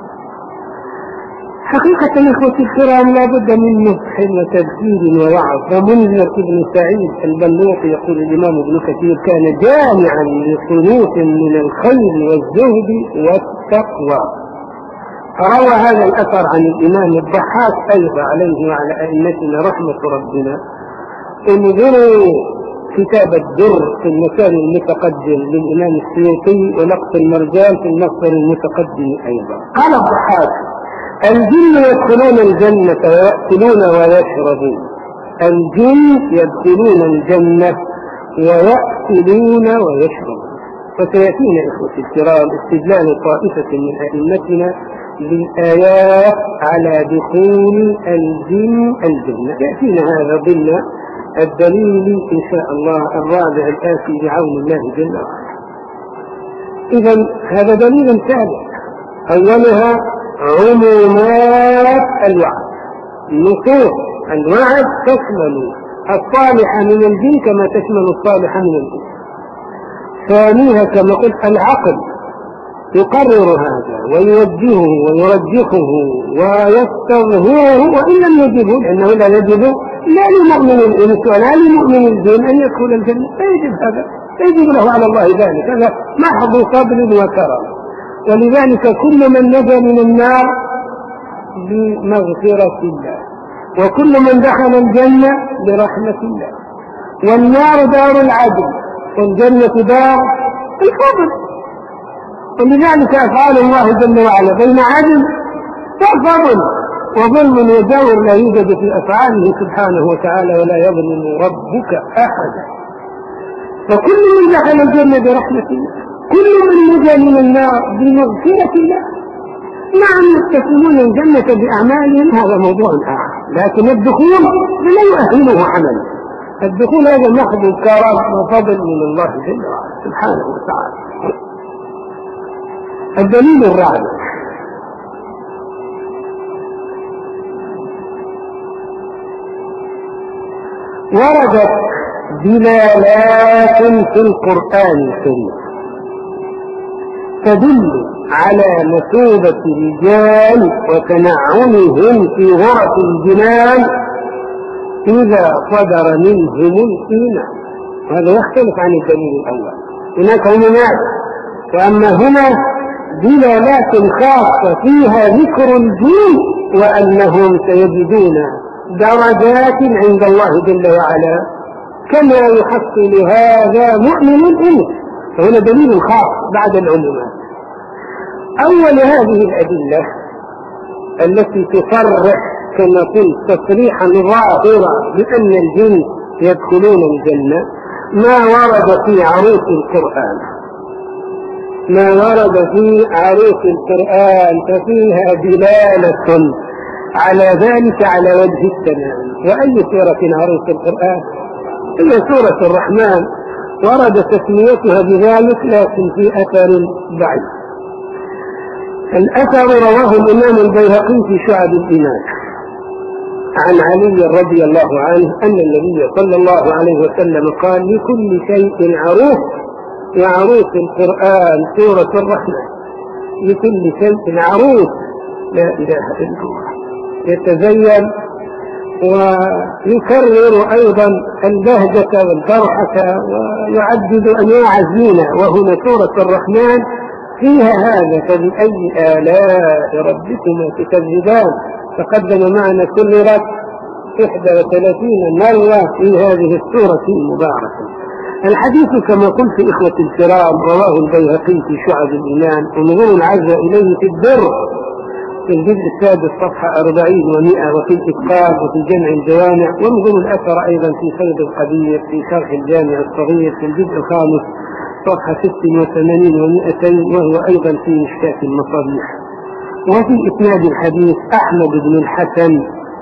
حقيقة الإخوة الكرام لا بد من نصح وتذكير ووعظ. ومنذر ابن سعيد البلوطي يقول الإمام ابن كثير كان جامعا لصنوف من الخير والزهد والتقوى. روى هذا الأثر عن الإمام الضحاك أيضا عليه وعلى أئمتنا رحمة ربنا. انظروا كتاب الدر في المكان المتقدم للإمام السيوطي ونقص المرجان في المصدر المتقدم أيضا. قال الضحاك الجن يدخلون الجنة ويأكلون ويشربون. الجن يدخلون الجنة ويأكلون ويشربون. فسيأتينا إخوة الكرام استدلال طائفة من أئمتنا بالآيات على دخول الجن الجنة. يأتينا هذا ضمن الدليل إن شاء الله الرابع الآتي بعون الله جل وعلا. إذن هذا دليل ثالث، أولها عمومات الوعد. نصوص الوعد تشمل الصالح من الجن كما تشمل الصالح من الجن. ثانيها كما قلت العقل يقرر هذا ويوجهه ويرجحه ويستظهره وإن لم يجبه، لأنه لا يجب لا لمؤمن الإنس ولا لمؤمن الجن أن يدخل الجنة، لا يجب هذا، لا يجب له على الله ذلك، هذا محض صبر وكرم. ولذلك كل من نجا من النار بمغفرة الله، وكل من دخل الجنة برحمة الله. والنار دار العدل والجنة دار الفضل. ولذلك أفعال الله جل وعلا بين عدل وفضل، وظلم وجور لا يوجد في أفعاله سبحانه وتعالى ولا يظلم ربك أحدا. فكل من دخل الجنة برحمة الله، كل من نجا من النار بمغفرة الله. نعم يتسمون الجنة بأعمالهم، هذا موضوع آخر، لكن الدخول لا يؤهله عمل. الدخول هذا محض كرم وفضل من الله جل وعلا سبحانه وتعالى. الدليل الرابع وردت دلالات في القرآن الكريم تدل على مثوبة الرجال وتنعمهم في غرف الجنان إذا صدر منهم الإيمان. هذا يختلف عن الدليل الأول. هناك عمومات، وأما هنا دلالات خاصة فيها ذكر الجن وأنهم سيجدون درجات عند الله جل وعلا كما يحصل هذا مؤمن الإنس. فهنا دليل خاص بعد العمومات. أول هذه الأدلة التي تصرح كما قلت تصريحا ظاهرا بأن الجن يدخلون الجنة ما ورد في عروس القرآن، ما ورد في عروس القرآن ففيها دلالة على ذلك على وجه التمام. وأي سورة عروس القرآن؟ هي سورة الرحمن، ورد تسميتها بذلك لكن في أثر ضعيف. الأثر رواه الإمام البيهقي في شعب الإيمان عن علي رضي الله عنه أن النبي صلى الله عليه وسلم قال لكل شيء عروس، وعروس القرآن سورة الرحمن. لكل شيء عروس، لا إله إلا الله. يتزين ويكرر أيضا البهجة والفرحة ويعدد أنواع الزينة. وهنا سورة الرحمن فيها هذا، فبأي آلاء ربكما تكذبان. تقدم معنا كررت إحدى وثلاثين مرة في هذه السورة المباركة. الحديث كما قلت إخوة الكرام رواه البيهقي في شعب الإيمان، وانظروا العزة إليه في الدر في الجزء السادس صفحة أربعين ومئة، وفي الإتقان وفي جمع الجوامع، وانظروا الأثر أيضا في فيض القدير في شرح الجامع الصغير في الجزء الخامس صفحة ست وثمانين ومئتين، وهو أيضا في مشكاة المصابيح. وفي إسناد الحديث أحمد بن الحسن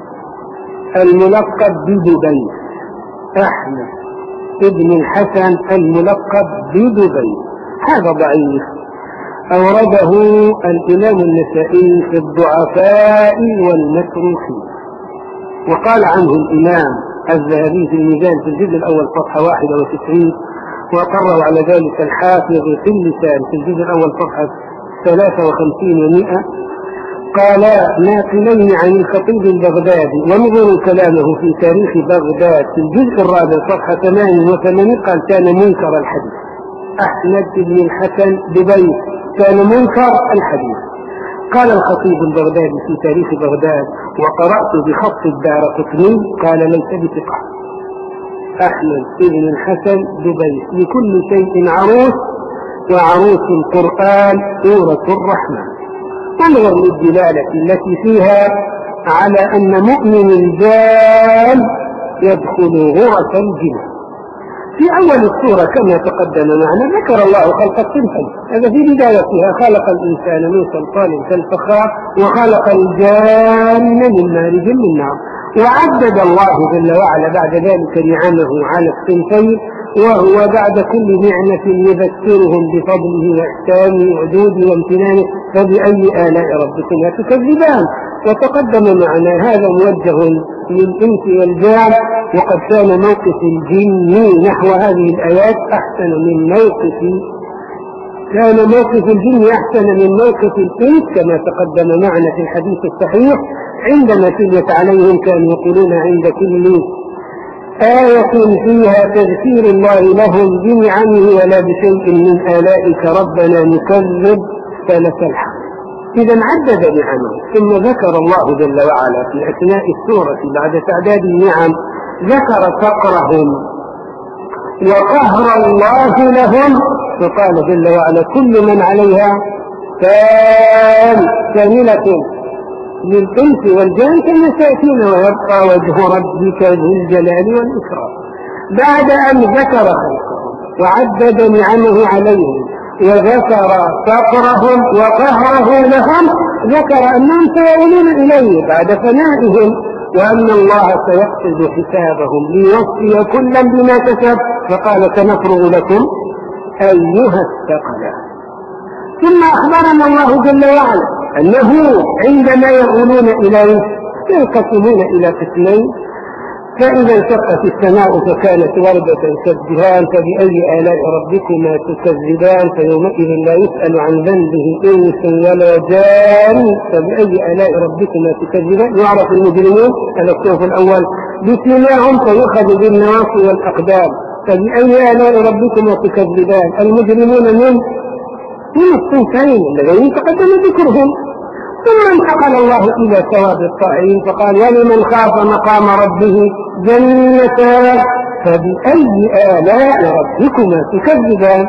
الملقب بدبي، أحمد بن الحسن الملقب بدبي، هذا ضعيف، أورده الإمام النسائي في الضعفاء والمتروكين. وقال عنه الإمام الذهبي في الميزان في الجزء الأول صفحة واحد وتسعين، وقرر على ذلك الحافظ في اللسان في الجزء الأول صفحة ثلاثة وخمسين ومئة، قال ناقلين عن الخطيب البغدادي، وانظروا كلامه في تاريخ بغداد في الجزء الرابع صفحة ثمانية وثمانين، قال كان منكر الحديث. أحمد بن الحسن دبي كان منكر الحديث. قال الخطيب البغدادي في تاريخ بغداد وقرأت بخط الدارقطني قال ليس بثقة. أحمد بن الحسن دبي لكل شيء عروس، وعروس القرآن سورة الرحمن. انظر للدلالة التي فيها على أن مؤمن الجان يدخل غرة الجنة. في أول السورة كما تقدم معنا ذكر الله خلق الصنفين، هذا في بدايتها خلق الإنسان من صلصال كالفخار وخلق الجان من مارج من نار، وعدد الله جل وعلا بعد ذلك نعمه على الصنفين، وهو بعد كل نعمة يذكرهم بفضله وإحسانه وجوده وامتنانه، فبأي آلاء ربكما تكذبان. وتقدم معنا هذا موجه للإنس والجان، وقد كان موقف الجن نحو هذه الآيات أحسن من موقف كان موقف الجن أحسن من موقف الإنس كما تقدم معنا في الحديث الصحيح، عندما تليت عليهم كانوا يقولون عند كل آية فيها تذكير الله لهم بنعمه ولا بشيء من آلائك ربنا نكذب فلك الحمد. إذا عدد نعمه، ثم ذكر الله جل وعلا في أثناء السورة بعد تعداد النعم ذكر فقرهم وقهر الله لهم، فقال جل وعلا كل من عليها فان كاملة للإنس والجان كما تأتينا ويبقى وجه ربك ذو الجلال والإكرام. بعد أن ذكر خلقهم وعدد نعمه عليهم وذكر فقرهم وقهره لهم، ذكر أنهم سيؤولون إليه بعد فنائهم، وأن الله سيقصد حسابهم ليوفي كلا بما كسب، فقال سنفرغ لكم أيها الثقلان. ثم أخبرنا الله جل وعلا أنه عندما يؤولون إليه ينقسمون إلى قسمين، فإذا انشقت السماء فكانت وردة كالدهان فبأي آلاء ربكما تكذبان، فيومئذ لا يسأل عن ذنبه إنس ولا جان، فبأي آلاء ربكما تكذبان. يعرف المجرمون على الصف الأول بسماهم فيؤخذ بالنواصي والأقدام، فبأي آلاء ربكما تكذبان. المجرمون من من الصنفين الذين تقدم ذكرهم. ثم انتقل الله إلى ثواب الطائعين فقال ولمن خاف مقام ربه جنتان فبأي آلاء ربكما تكذبان،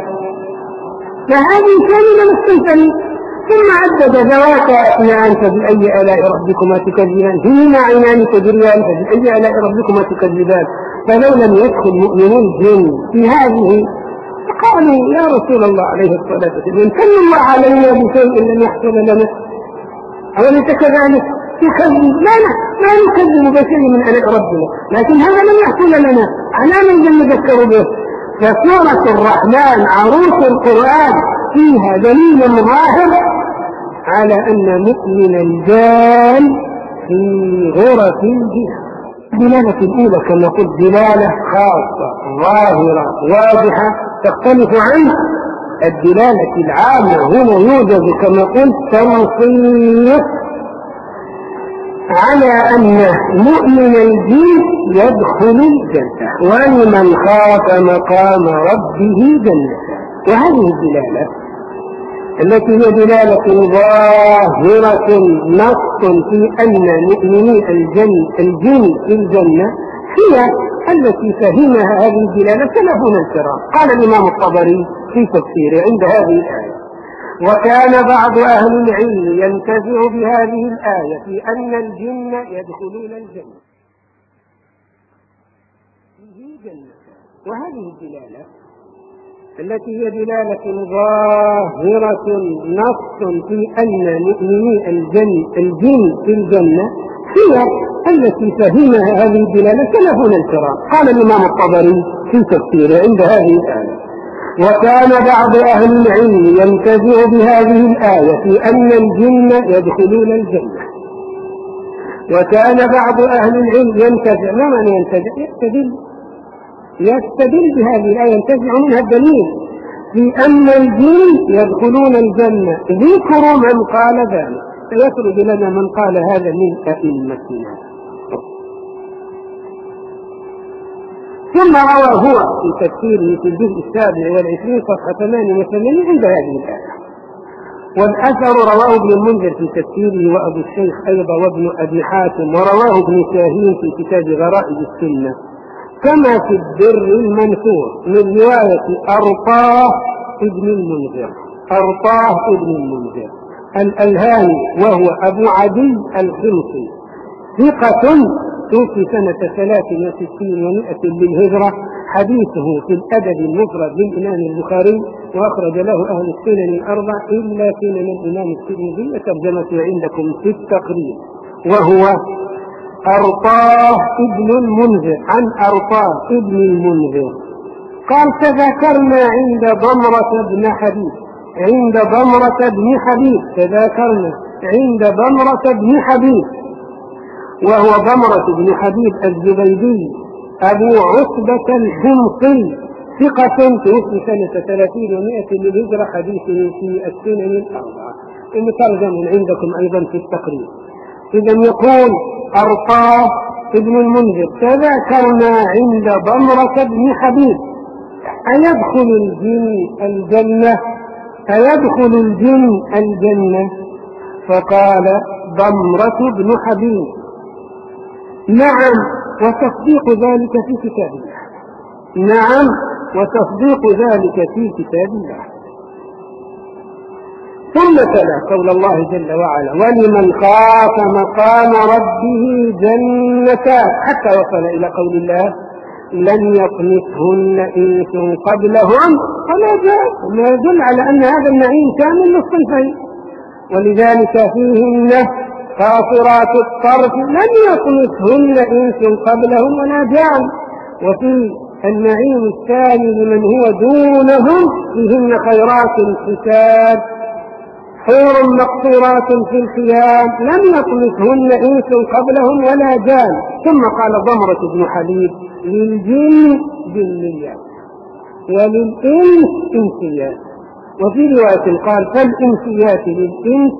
فهذه كلمة من الصنفين. ثم عدد ذوات أثنان فبأي آلاء ربكما تكذبان، فيهما عينان تجريان فبأي آلاء ربكما تكذبان. فلو لم يدخل مؤمنون الجن في هذه قالوا يا رسول الله عليه الصلاة والسلام كل الله علينا بشيء لم يحصل لنا، أوليس كذلك؟ يكذب لنا، لا نكذب بشيء من آلاء ربنا، لكن هذا لم يحصل لنا، على من لم نذكر به. فسورة الرحمن عروس القرآن فيها دليل ظاهر على أن مؤمن الجان في غرف الجنة. الدلالة الأولى كما قلت دلالة خاصة ظاهرة واضحة تختلف عن الدلالة العامة. هنا يوجد كما قلت تنصيص على أن مؤمن الجن يدخل الجنة ولمن خاف مقام ربه جنة. وهذه الدلالة التي هي دلالة ظاهرة نص في أن مؤمني الجن الجن في الجنة هي التي فهمها هذه الدلالة سلفنا الكرام. قال الإمام الطبري في تفسيره عند هذه الآية: وكان بعض أهل العلم ينتفع بهذه الآية في أن الجن يدخلون الجنة فيه جنة. وهذه الدلالة التي هي دلالة ظاهرة نص في أن مؤمني الجن الجن في الجنة هي التي فهمها هذه الدلالة سلفنا الكرام. قال الإمام الطبري في تفسيره عند هذه الآية: وكان بعض أهل العلم ينتفع بهذه الآية في أن الجن يدخلون الجنة. وكان بعض أهل العلم ينتفع، ما معنى ينتفع؟ يستدل يستدل بهذه الآية، ينتفع منها الدليل في أن الجن يدخلون الجنة. ذكر من قال ذلك سيخرج لنا من قال هذا من أئمتنا. ثم روى هو في تفسيره في الجزء السابع والعشرين صفحة ثمانية وثمانين عند هذه الآية. والأثر رواه ابن المنذر في تفسيره وأبو الشيخ أيضا وابن أبي حاتم، ورواه ابن شاهين في كتاب غرائب السنة، كما في الدر المنثور من رواية أرطاه ابن المنذر أرطاه ابن المنذر الألهاني، وهو أبو عدي الخمسي، ثقة توفي سنة ثلاث وستين ومائة للهجرة. حديثه في الأدب المفرد للإمام البخاري، وأخرج له أهل السنن الأربع إلا سنن الإمام الترمذي، ترجمته عندكم في التقريب. وهو أرطاه ابن المنذر عن أرطاه ابن المنذر قال: تذاكرنا عند ضمرة بن حبيب عند ضمرة بن حبيب تذاكرنا عند ضمرة بن حبيب وهو ضمرة بن حبيب الزبيدي أبو عتبة الحمصي، ثقة توفي سنة ثلاثين ومائة للهجرة. حديثه في السنن الأربعة، المترجم عندكم أيضا في التقريب. إذن يقول أرطاه ابن المنذر: تذاكرنا عند ضمرة بن حبيب أيدخل الجن الجنة أيدخل الجن الجنة فقال ضمرة بن حبيب: نعم، وتصديق ذلك في كتاب الله. نعم، وتصديق ذلك في كتاب الله. ثم تلا قول الله جل وعلا: ولمن خاف مقام ربه جنتان، حتى وصل إلى قول الله: لن يطمثهن إنس قبلهم ولا جاء، ما يدل على أن هذا النعيم كامل للصنفين. ولذلك فيهن قاصرات الطرف لن يطمثهن إنس قبلهم ولا جاء. وفي النعيم الثاني لمن هو دونهم فيهن خيرات حسان حور مقصورات في الخيام لم يطمثهن إنس قبلهم ولا جان. ثم قال ضمرة بن حبيب: للجن جنيات وللإنس إنسيات. وفي رواية قال: فالإنسيات للإنس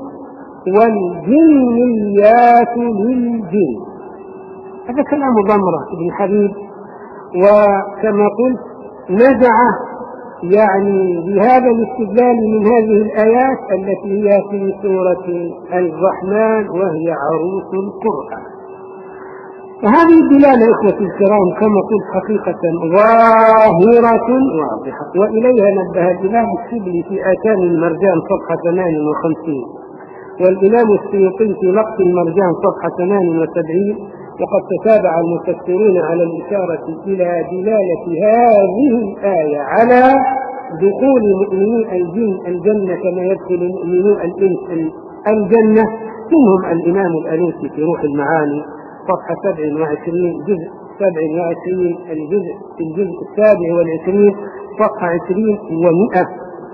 والجنيات للجن. هذا كلام ضمرة بن حبيب. وكما قلت نزع يعني بهذا الاستدلال من هذه الآيات التي هي في سورة الرحمن وهي عروس القرآن. وهذه الدلالة إخوتي الكرام كما قلت حقيقة ظاهرة واضحة، وإليها نبه الإمام السبلي في آتان المرجان صفحة ثمان وخمسين، والإمام السيوطي في نقص المرجان صفحة ثمان وسبعين. وقد تتابع المفسرون على الإشارة إلى دلالة هذه الآية على دخول مؤمني الجن الجنة كما يدخل مؤمنو الإنس الجنة. منهم الإمام الألوسي في روح المعاني صفحة سبع وعشرين جزء سبع وعشرين الجزء الجزء السابع والعشرين صفحة عشرين ومئة.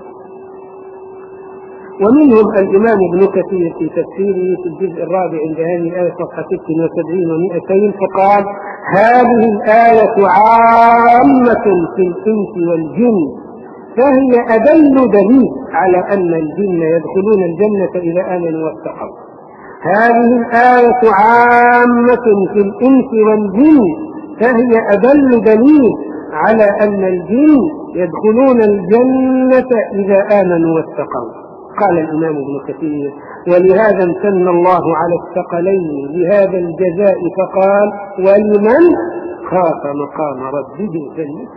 ومنهم الإمام ابن كثير في تفسيره في الجزء الرابع عند هذه الآية صفحة ست وسبعين ومئتين فقال: هذه الآية عامة في الإنس والجن، فهي أدل دليل على أن الجن يدخلون الجنة إذا آمنوا واتقوا. هذه الآية عامة في الإنس والجن، فهي أدل دليل على أن الجن يدخلون الجنة إذا آمنوا واتقوا. قال الإمام ابن كثير: ولهذا امتن الله على الثقلين بهذا الجزاء فقال: ولمن خاف مقام ربه جنة.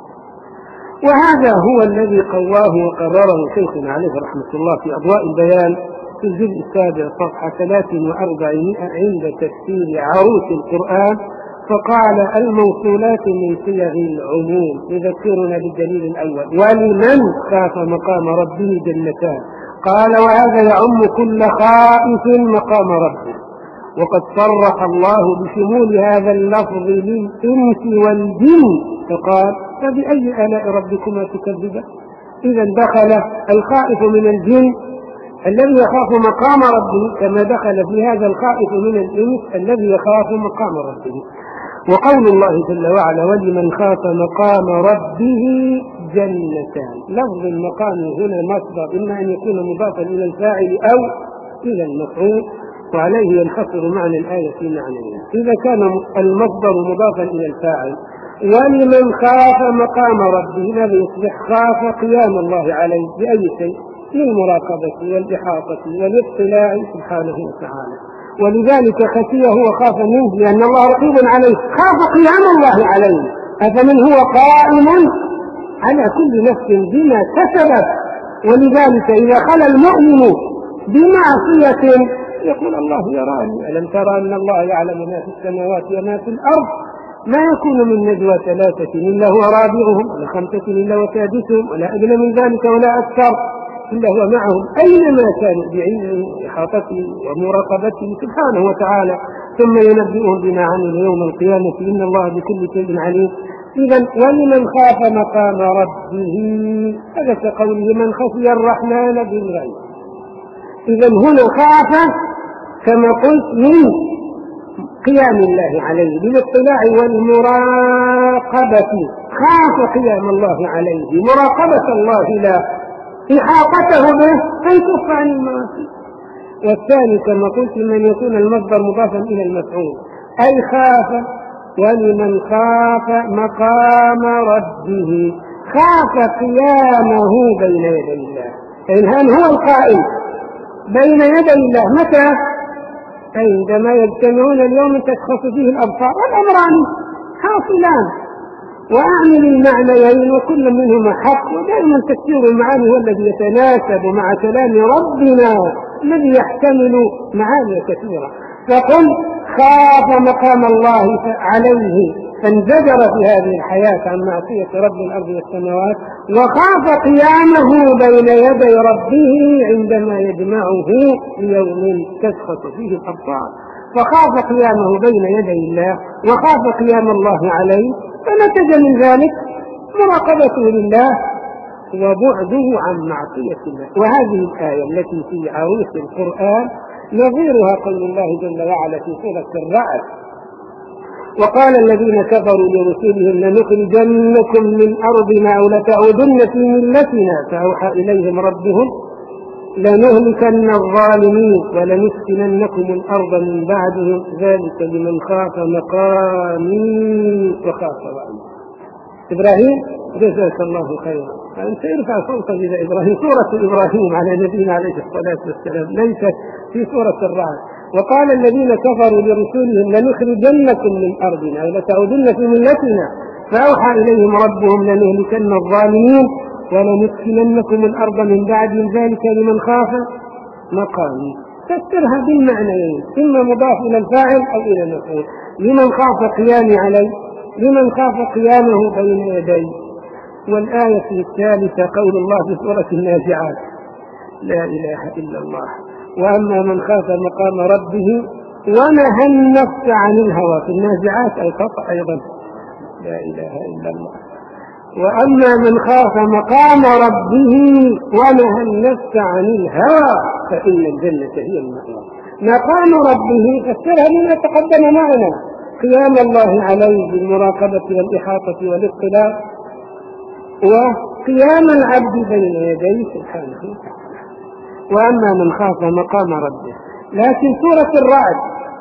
وهذا هو الذي قواه وقرره شيخنا عليه رحمة الله في أضواء البيان في الجزء السابع صفحة ثلاث وأربعمائة عند تفسير عروس القرآن، فقال: الموصولات من صيغ العموم يذكرنا بالدليل الأول: ولمن خاف مقام ربه جنتان. قال: وهذا يعم كل خائف مقام ربه، وقد صرح الله بشمول هذا اللفظ للإنس والجن فقال: فبأي آلاء ربكما تكذبان؟ إذا دخل الخائف من الجن الذي يخاف مقام ربه كما دخل في هذا الخائف من الإنس الذي يخاف مقام ربه. وقول الله جل وعلا: ولمن خاف مقام ربه جنتان، لفظ المقام هنا مصدر إما أن يكون مضافا إلى الفاعل أو إلى المفعول، وعليه ينحصر معنى الآية في معنيين. إذا كان المصدر مضافا إلى الفاعل ولمن خاف مقام ربه ماذا يصبح؟ خاف قيام الله عليه بأي شيء؟ للمراقبة والإحاطة والاطلاع سبحانه وتعالى، ولذلك خشيه وخاف منه لأن الله رقيب عليه، خاف قيام الله عليه. أفمن هو قائم على كل نفس بما كسبت، ولذلك إذا خلى المؤمن بمعصية يقول: الله يراني، ألم ترى أن الله يعلم ما في السماوات وما في الأرض؟ ما يكون من نجوى ثلاثة إلا هو رابعهم ولا خمسة إلا وسادسهم ولا أدنى من ذلك ولا أكثر إلا هو معهم أينما كانوا بعلمه وإحاطته ومراقبته سبحانه وتعالى، ثم ينبئهم بما عملوا يوم القيامة إن الله بكل شيء عليم. إذا ولمن خاف مقام ربه، هذا كقوله: من خشي الرحمن بالغيب. إذا هنا خاف كما قلت من قيام الله عليه بالاطلاع والمراقبة، خاف قيام الله عليه، مراقبة الله لا إحاطته به فيكف عن المعاصي. والثاني كما قلت من يكون المصدر مضافا إلى المفعول، أي خاف ولمن خاف مقام ربه، خاف قيامه بين يدي الله. فإن هو القائم بين يدي الله متى؟ عندما يجتمعون اليوم تشخص فيه الأبصار، والأمران حاصلان وأعمل المعنيين وكل منهما حق، ودائما تفسير المعاني هو الذي يتناسب مع كلام ربنا الذي يحتمل معاني كثيرة. فقل: خاف مقام الله عليه فانزجر في هذه الحياة عن معصية رب الأرض والسماوات، وخاف قيامه بين يدي ربه عندما يجمعه ليوم تشخص فيه الأبصار. فخاف قيامه بين يدي الله وخاف قيام الله عليه، فنتج من ذلك مراقبته لله وبعده عن معصية الله. وهذه الآية التي في عروس القرآن نظيرها قول الله جل وعلا في سورة الرعد: وقال الذين كفروا لرسلهم لنخرجنكم من أرضنا أو لتعودن في ملتنا، فأوحى إليهم ربهم لنهلكن الظالمين ولنسكننكم الأرض من بعدهم ذلك لمن خاف مقامي وخاف وعيد. إبراهيم جزاك الله خيرا، فأنت ارفع صوتك إلى إبراهيم. سورة إبراهيم على نبينا عليه الصلاة والسلام ليست في سورة الرعد. وقال الذين كفروا لرسولهم لنخرجنكم من أرضنا ولتعودن في ملتنا، فأوحى إليهم ربهم لنهلكن الظالمين ولنسكننكم الأرض من بعدهم ذلك لمن خاف مقامي. تفسرها بالمعنيين، إما مضاف إلى الفاعل أو إلى المفعول. لمن خاف قيامي عليه، لمن خاف قيامه بين يديه. والآية الثالثة قول الله في سورة النازعات: لا إله إلا الله. وأما من خاف مقام ربه ونهى النفس عن الهوى، في النازعات القطع أيضا: لا إله إلا الله. وأما من خاف مقام ربه ونهى النفس عن الهوى فإن الجنة هي المأوى. مقام ربه فسرها لما تقدم معنا: قيام الله عليه بالمراقبة والإحاطة والاطلاع، وقيام العبد بين يديه سبحانه وتعالى. وأما من خاف مقام ربه. لكن سورة الرعد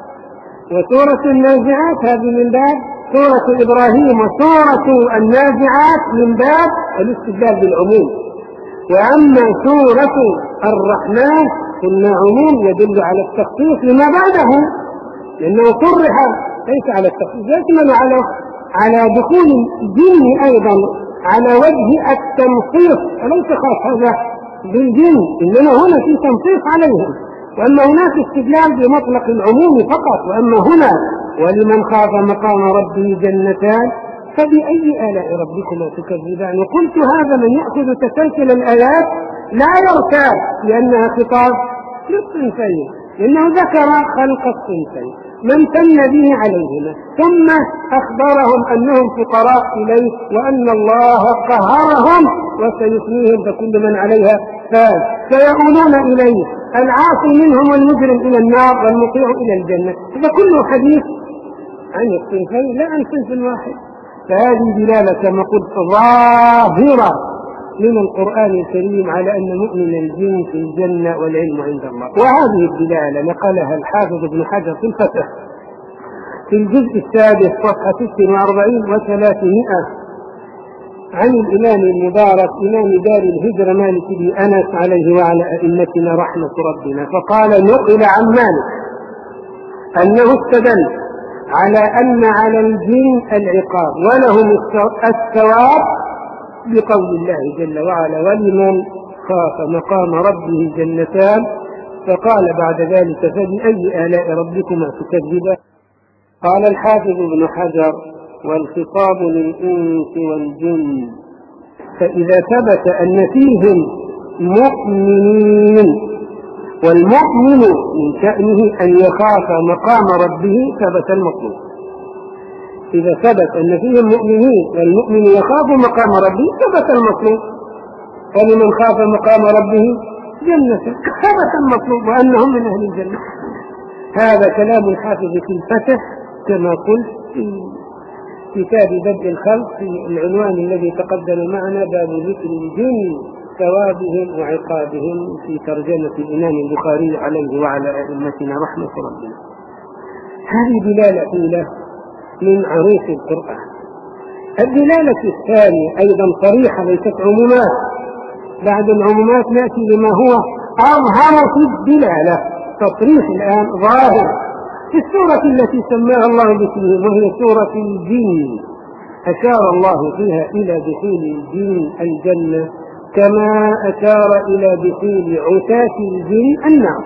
وسورة النازعات هذه من باب سورة إبراهيم، وسورة النازعات من باب الاستدلال بالعموم. وأما سورة الرحمن قلنا عموم يدل على التخصيص لما بعده، لأنه صرح ليس على التخصيص، يشمل على على دخول الجن أيضا على وجه التنصيص، أليس خاص هذا بالجن، إنما هنا في تنصيص عليهم. وأما هناك استدلال بمطلق العموم فقط. وأما هنا ولمن خاف مقام ربه جنتان فبأي آلاء ربكما تكذبان. وقلت هذا من يأخذ تسلسل الآيات لا يرتاب، لأنها خطاب للصنفين، لأنه ذكر خلق الصنفين من تم به عليهما، ثم أخبرهم أنهم فقراء إليه وأن الله قهرهم وسيثنيهم فكل من عليها فاز، سيؤولون إليه، العاصي منهم والمجرم إلى النار والمطيع إلى الجنة. هذا كله حديث عن الصنفين لا عن صنف واحد. فهذه دلالة كما قلت ظاهرة من القرآن الكريم على أن مؤمن الجن في الجنة والعلم عند الله. وهذه الدلالة نقلها الحافظ ابن حجر في الفتح في الجزء السادس صفحة ستة وأربعين وثلاثمائة عن الإمام المبارك إمام دار الهجرة مالك بن أنس عليه وعلى أئمتنا رحمة ربنا، فقال نقل عن مالك أنه استدل على أن على الجن العقاب ولهم الثواب بقول الله جل وعلا ولمن خاف مقام ربه جنتان، فقال بعد ذلك فبأي آلاء ربكما تكذبان. قال الحافظ ابن حجر والخطاب للإنس والجن، فإذا ثبت أن فيهم مؤمنين والمؤمن من شأنه أن يخاف مقام ربه ثبت المطلوب. إذا ثبت أن فيهم مؤمنين والمؤمن يخاف مقام ربه ثبت المطلوب، فلمن خاف مقام ربه جنة ثبت المطلوب وأنهم من أهل الجنة. هذا كلام الحافظ في الفتح كما قلت في كتاب بدء الخلق في العنوان الذي تقدم معنا باب ذكر الجن ثوابهم وعقابهم في ترجمة الإمام البخاري عليه وعلى أئمتنا رحمة ربنا. هذه دلالة أولى من عروس القرآن. الدلالة الثانية أيضا صريحة ليست عمومات، بعد العمومات نأتي لما هو أظهر في الدلالة، تصريح الآن ظاهر في السورة التي سماها الله باسمه وهي سورة الجن، أشار الله فيها إلى دخول الجن الجنة كما أشار إلى دخول عتاة الجن النار.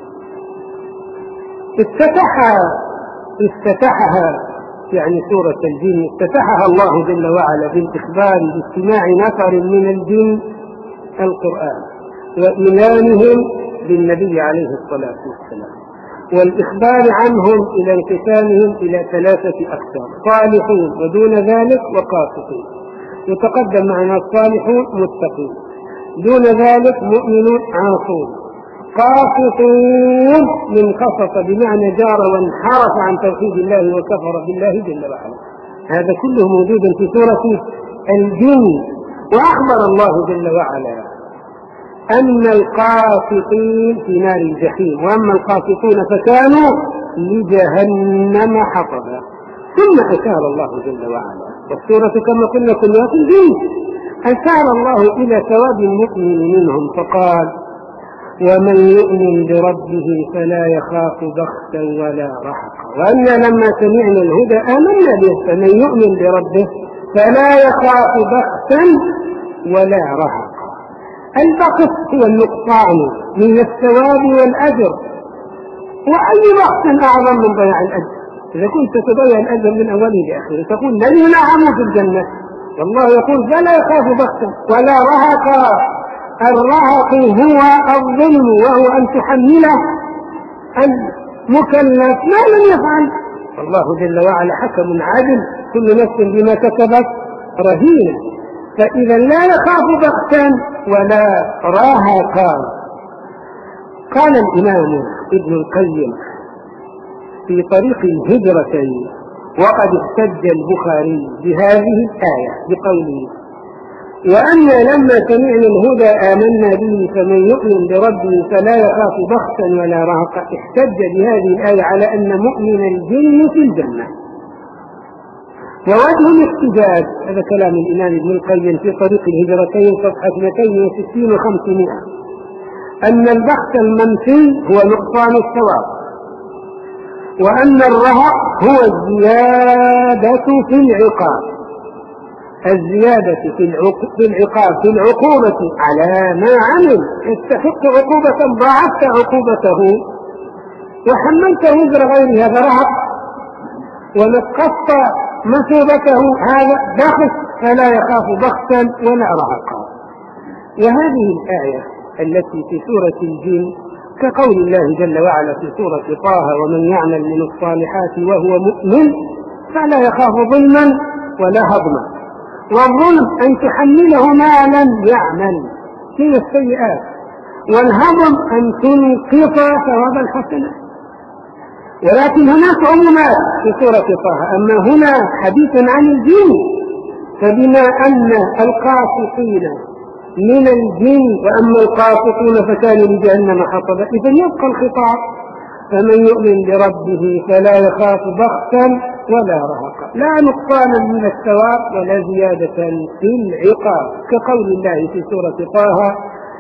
افتتحها افتتحها يعني سورة الجن افتتحها الله جل وعلا بالإخبار باستماع نفر من الجن القرآن وإيمانهم بالنبي عليه الصلاة والسلام، والإخبار عنهم إلى انقسامهم إلى ثلاثة أقسام: صالحون ودون ذلك وقاسطون. يتقدم معنا الصالحون متقون، دون ذلك مؤمنون عاصون، قاسطون من قسط بمعنى جار وانحرف عن توحيد الله وكفر بالله جل وعلا. هذا كله موجود في سورة الجن. وأخبر الله جل وعلا أن القاسطين في نار الجحيم، وأما القاسطون فكانوا لجهنم حطبا. ثم أشار الله جل وعلا والسورة كما قلنا كلها في الجن، أشار الله إلى ثواب المؤمن منهم فقال ومن يؤمن بربه فلا يخاف بخسا ولا رهقا، وأنا لما سمعنا الهدى آمنا به. فمن يؤمن بربه فلا يخاف بخسا ولا رهقا. البخس هو النقصان من الثواب والأجر، وأي بخس أعظم من ضياع الأجر؟ إذا كنت تضيع الأجر من أوله لآخره تقول لن ينعموا في الجنة، والله يقول فلا يخاف بخسا ولا رهقا. الرهق هو الظلم، وهو أن تحمله المكلف ما لم يفعل. والله جل وعلا حكم عادل، كل نفس بما كسبت رهينة. فإذا لا يخاف بخسا ولا رهقا. قال الإمام ابن القيم في طريق الهجرة وقد احتج البخاري بهذه الآية بقوله وأنا لما سمعنا الهدى آمنا به فمن يؤمن بربه فلا يخاف بخسا ولا رهقا. احتج بهذه الآية على أن مؤمن الجن في الجنة، ووجه الاحتجاج، هذا كلام الإمام ابن القيم في طريق الهجرتين صفحة اثنتين وستين وخمسمائة، أن البخس المنفي هو نقصان الثواب، وأن الرهق هو الزيادة في العقاب، الزيادة في العقاب في العقوبة على ما عمل، يستحق عقوبة ضاعفت عقوبته وحملته وزر غيره، هذا رهق، ونقصت مثوبته، هذا بخس، فلا يخاف بخسا ولا رهقا. وهذه الآية التي في سورة الجن كقول الله جل وعلا في سورة طه: ومن يعمل من الصالحات وهو مؤمن فلا يخاف ظلما ولا هضما. والظلم أن تحمله مالا يعمل من السيئات، والهضم أن تنقص ثواب الحسنات. ولكن هناك عمومات في سورة طه، أما هنا حديث عن الجن، فبما أن القاسطين من الجن وأما القاسطون فكانوا لجهنم حطبا، إذن يبقى الخطاب: فمن يؤمن بربه فلا يخاف بخسا ولا رهقا، لا نقصانا من الثواب ولا زيادة في العقاب، كقول الله في سورة طه: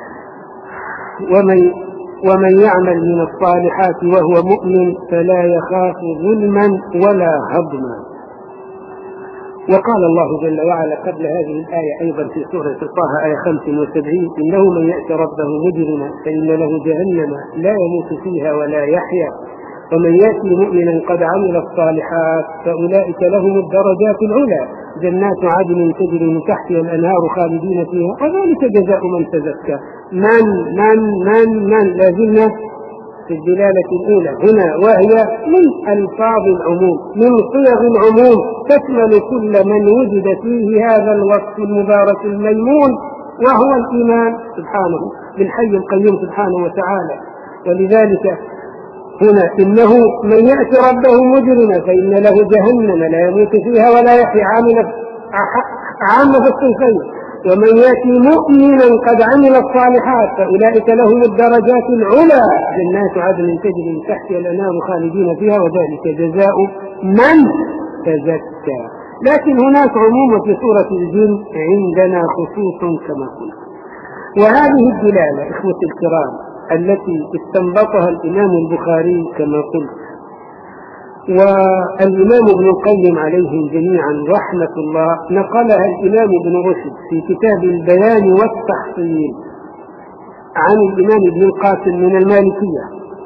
ومن, ومن يعمل من الصالحات وهو مؤمن فلا يخاف ظلما ولا هضما. وقال الله جل وعلا قبل هذه الآية أيضا في سورة طه آية خمسة وسبعين: إنه من يأتي ربه مجرما فإن له جهنم لا يموت فيها ولا يحيا، ومن يأتي مؤمنا قد عمل الصالحات فأولئك لهم الدرجات العلى جنات عدن تجري من تحتها الأنهار خالدين فيها وذلك جزاء من تزكى. من من من من لازلنا في الدلالة الأولى هنا، وهي من ألفاظ العموم، من صيغ العموم، تشمل كل من وجد فيه هذا الوصف المبارك الميمون، وهو الإيمان سبحانه بالحي القيوم سبحانه وتعالى. ولذلك هنا: إنه من يأتي ربه مجرما فإن له جهنم لا يموت فيها ولا يحيا، عامة في الصنفين. ومن يأتي مؤمنا قد عمل الصالحات فأولئك لهم الدرجات العلى جنات عدن تجري من تحتها الأنهار خالدين فيها وذلك جزاء من تزكى. لكن هناك عموم في سورة الجن، عندنا خصوص كما قلت. وهذه الدلالة إخوة الكرام التي استنبطها الإمام البخاري كما قلت، والإمام ابن القيم عليهم جميعا رحمة الله نقلها الإمام ابن رشد في كتاب البيان والتحصيل عن الإمام ابن القاسم من المالكية،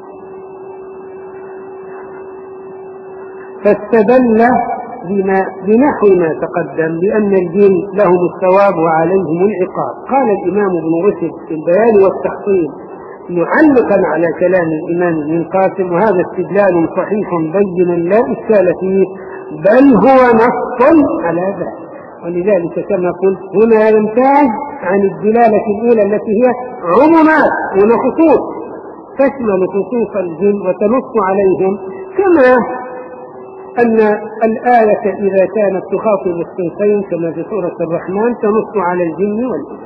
فاستدل بما بنحو ما تقدم بأن الجن لهم الثواب وعليهم العقاب. قال الإمام ابن رشد في البيان والتحصيل معلقا على كلام الإمام ابن القاسم: وهذا استدلال صحيح بين لا إشكال فيه، بل هو نص على ذلك. ولذلك كما قلت هنا يمتاز عن الدلالة الأولى التي هي عمومات ونخصوص تشمل خصوص الجن وتنص عليهم، كما أن الآية إذا كانت تخاطب الصنفين كما في سورة الرحمن تنص على الجن والإنس.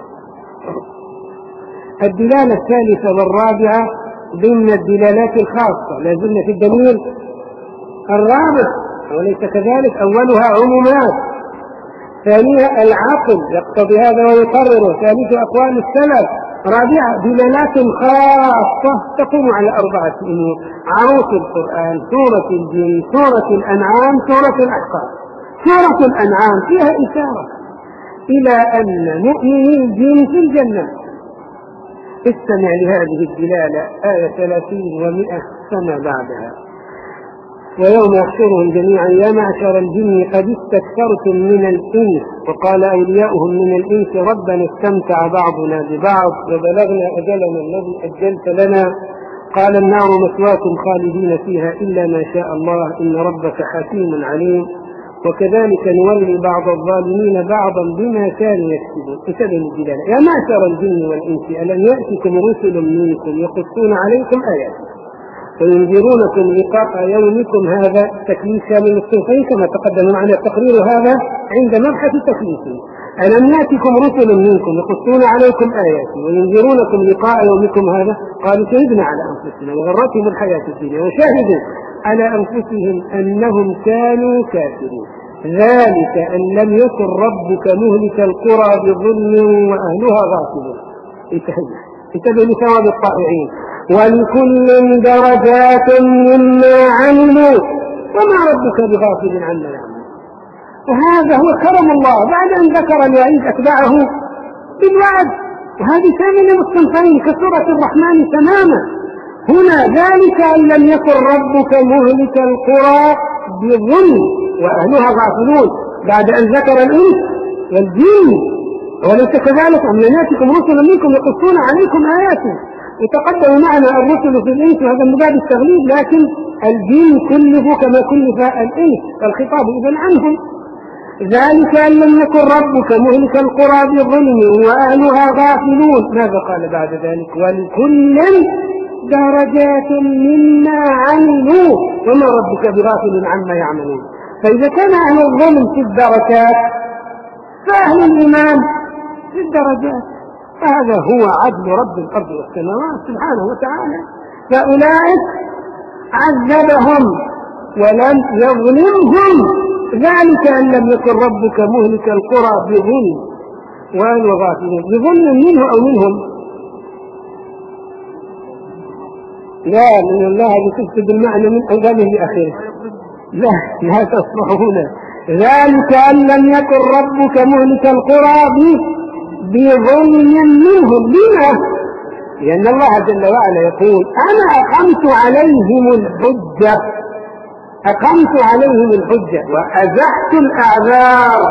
الدلالة الثالثة والرابعة ضمن الدلالات الخاصة، لازلنا في الدليل الرابع وليس كذلك، أولها عمومات، ثانيها العقل يقتضي هذا ويقرره، ثالث أقوال السلف، رابعة دلالات خاصة تقوم على أربعة أمور: عروض القرآن، سورة الجن، سورة الأنعام، سورة الأحقاف. سورة الأنعام فيها إشارة إلى أن مؤمني الجن في الجنة. استمع لهذه الدلالة آية ثلاثين ومئة سنة بعدها: ويوم يحشرهم جميعا يا معشر الجن قد استكثرتم من الإنس وقال أولياؤهم من الإنس ربنا استمتع بعضنا ببعض وبلغنا أجلنا الذي أجلت لنا قال النار مثواكم خالدين فيها إلا ما شاء الله إن ربك حكيم عليم وكذلك نولي بعض الظالمين بعضا بما كانوا يكسبون. انتبهوا للدلالة: يا معشر الجن والإنس ألم يأتكم رسل منكم يقصون عليكم آياتي وينذرونكم لقاء يومكم هذا. تكليف شامل الصنفين كما تقدم معنا تقرير هذا عند مبحث تكليفه. ألم يأتكم رسل منكم يقصون عليكم آياتي وينذرونكم لقاء يومكم هذا قالوا شهدنا على أنفسنا وغرتهم الحياة الدنيا وشاهدوا على أنفسهم أنهم كانوا كافرين ذلك أن لم يكن ربك مهلك القرى بظلم وأهلها غافلون. انتبه لثواب الطائعين. ولكل درجات مما عملوا وما ربك بغافل عما يعملون. وهذا هو كرم الله بعد أن ذكر الوعيد أتبعه بالوعد، وهذه ثانية مستنفرين كسورة الرحمن تماما. هنا ذلك أن لم يكن ربك مهلك القرى بظلم وأهلها غافلون بعد أن ذكر الإنس والجن. وليس كذلك أم لم يأتكم رسل منكم يقصون عليكم آياته. وتقدم معنا الرسل في الإنس وهذا من باب التغليب، لكن الجن كلفوا كما كلف الإنس فالخطاب إذن عنهم. ذلك أن لم يكن ربك مهلك القرى بظلم وأهلها غافلون. ماذا قال بعد ذلك؟ ولكل درجات مما عملوا وما ربك بغافل عما يعملون. فإذا كان أهل الظلم في الدركات فأهل الإيمان في الدرجات، فهذا هو عدل رب الأرض والسماوات سبحانه وتعالى. فأولئك عذبهم ولم يظلمهم. ذلك أن لم يكن ربك مهلك القرى بظلم وأهلها غافلون. بظلم منه أو منهم؟ لا، من الله بتكتب المعنى من أوله لآخره. لا لا تصلح هنا. ذلك أن لم يكن ربك مهلك القرى بظلم منهم. لما؟ لأن الله جل وعلا يقول أنا أقمت عليهم الحجة أقمت عليهم الحجة وأزحت الأعذار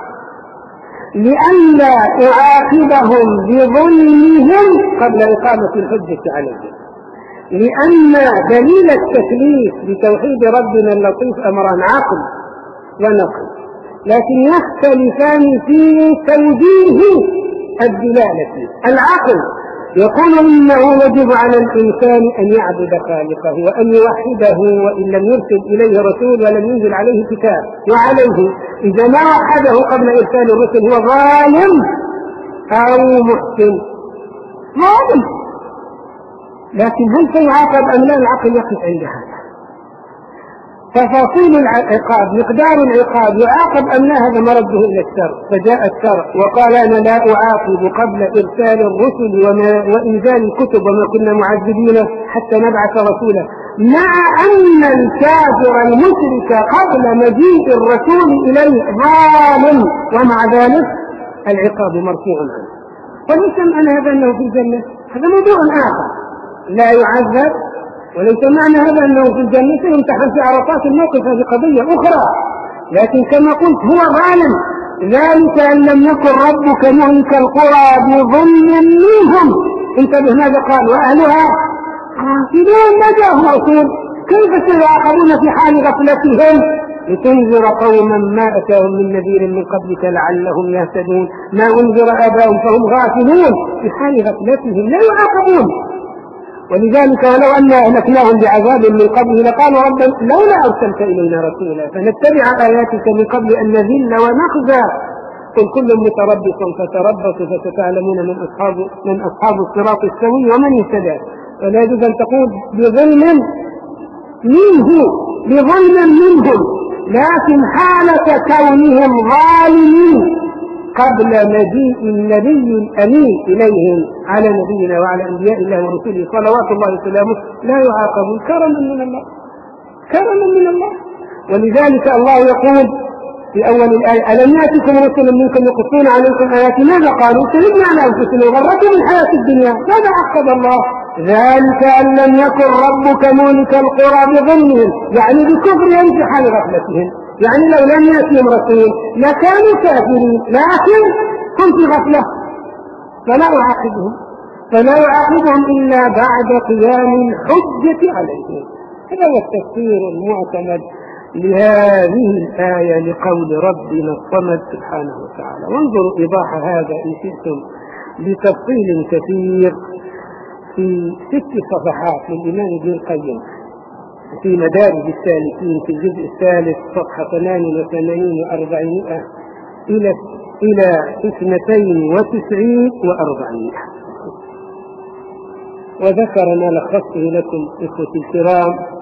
لئلا أعاقبهم بظلمهم قبل إقامة الحجة عليهم. لأن دليل التكليف بتوحيد ربنا اللطيف أمران عقل ونقل، لكن يختلفان في توجيه الدلالة. العقل يقول إنه يجب على الإنسان أن يعبد خالقه وأن يوحده وإن لم يرسل إليه رسول ولم ينزل عليه كتاب، وعليه إذا ما وحده قبل إرسال الرسل هو ظالم أو محسن. ظالم، لكن هل سيعاقب أم لا؟ العقل يقف عند هذا. تفاصيل العقاب، مقدار العقاب، يعاقب أم لا؟ هذا مرده إلى الشرع. فجاء الشرع وقال أنا لا أعاقب قبل إرسال الرسل وما وإنزال الكتب وما كنا معذبين حتى نبعث رسولا، مع أن الكافر المشرك قبل مجيء الرسول إليه ظالم، ومع ذلك العقاب مرفوع عنه. وليس معنى هذا أنه في الجنة، هذا موضوع آخر لا يعذب، وليس معنى هذا أنه في الجنة يمتحن في عرفات الموقف، هذه قضية أخرى. لكن كما قلت هو ظالم. ذلك أن لم يكن ربك مهلك القرى بظلم منهم. انتبه ماذا قال؟ وأهلها غافلون. ما جاءهم رسول، كيف سيعاقبون في حال غفلتهم؟ لتنذر قوما ما أتاهم من نذير من قبلك لعلهم يهتدون. ما أنذر آباؤهم فهم غافلون، في حال غفلتهم لا يعاقبون. ولذلك ولو أن أهلكناهم بعذاب من قبله لقالوا ربنا لولا أرسلت إلينا رسولا فنتبع آياتك من قبل أن نذل ونخزى. قل كل متربص فتربصوا فستعلمون من أصحاب من أصحاب الصراط السوي ومن اهتدى. ولا يجوز أن تقول بظلم منه بظلم منهم، لكن حالة كونهم ظالمين قبل مجيء النبي الأمين إليهم على نبينا وعلى أنبياء الله ورسوله صلوات الله وسلامه لا يعاقبون كرما من الله، كرما من الله. ولذلك الله يقول في أول الآية ألم يأتكم رسل منكم يقصون عليكم آياتي؟ ماذا قالوا؟ شهدنا على أنفسنا وغرتهم الحياة الدنيا. ماذا عقب الله؟ ذلك أن لم يكن ربك مهلك القرى بظلمهم، يعني بكفرهم في حال غفلتهم. يعني لو لم يأتهم رسول لكانوا كافرين، لكن هم في غفلة فلا يعاقبهم فلا يعاقبهم إلا بعد قيام الحجة عليهم. هذا هو التفسير المعتمد لهذه الآية لقول ربنا الصمد سبحانه وتعالى. وانظروا إيضاح هذا إن شئتم بتفصيل كثير في ست صفحات للإمام ابن القيم في مدارج السالكين في الجزء الثالث صفحة ثمان وثمانين وأربعمائة إلى إلى اثنتين وتسعين وأربعمائة. وذكر ما لخصته لكم إخوتي الكرام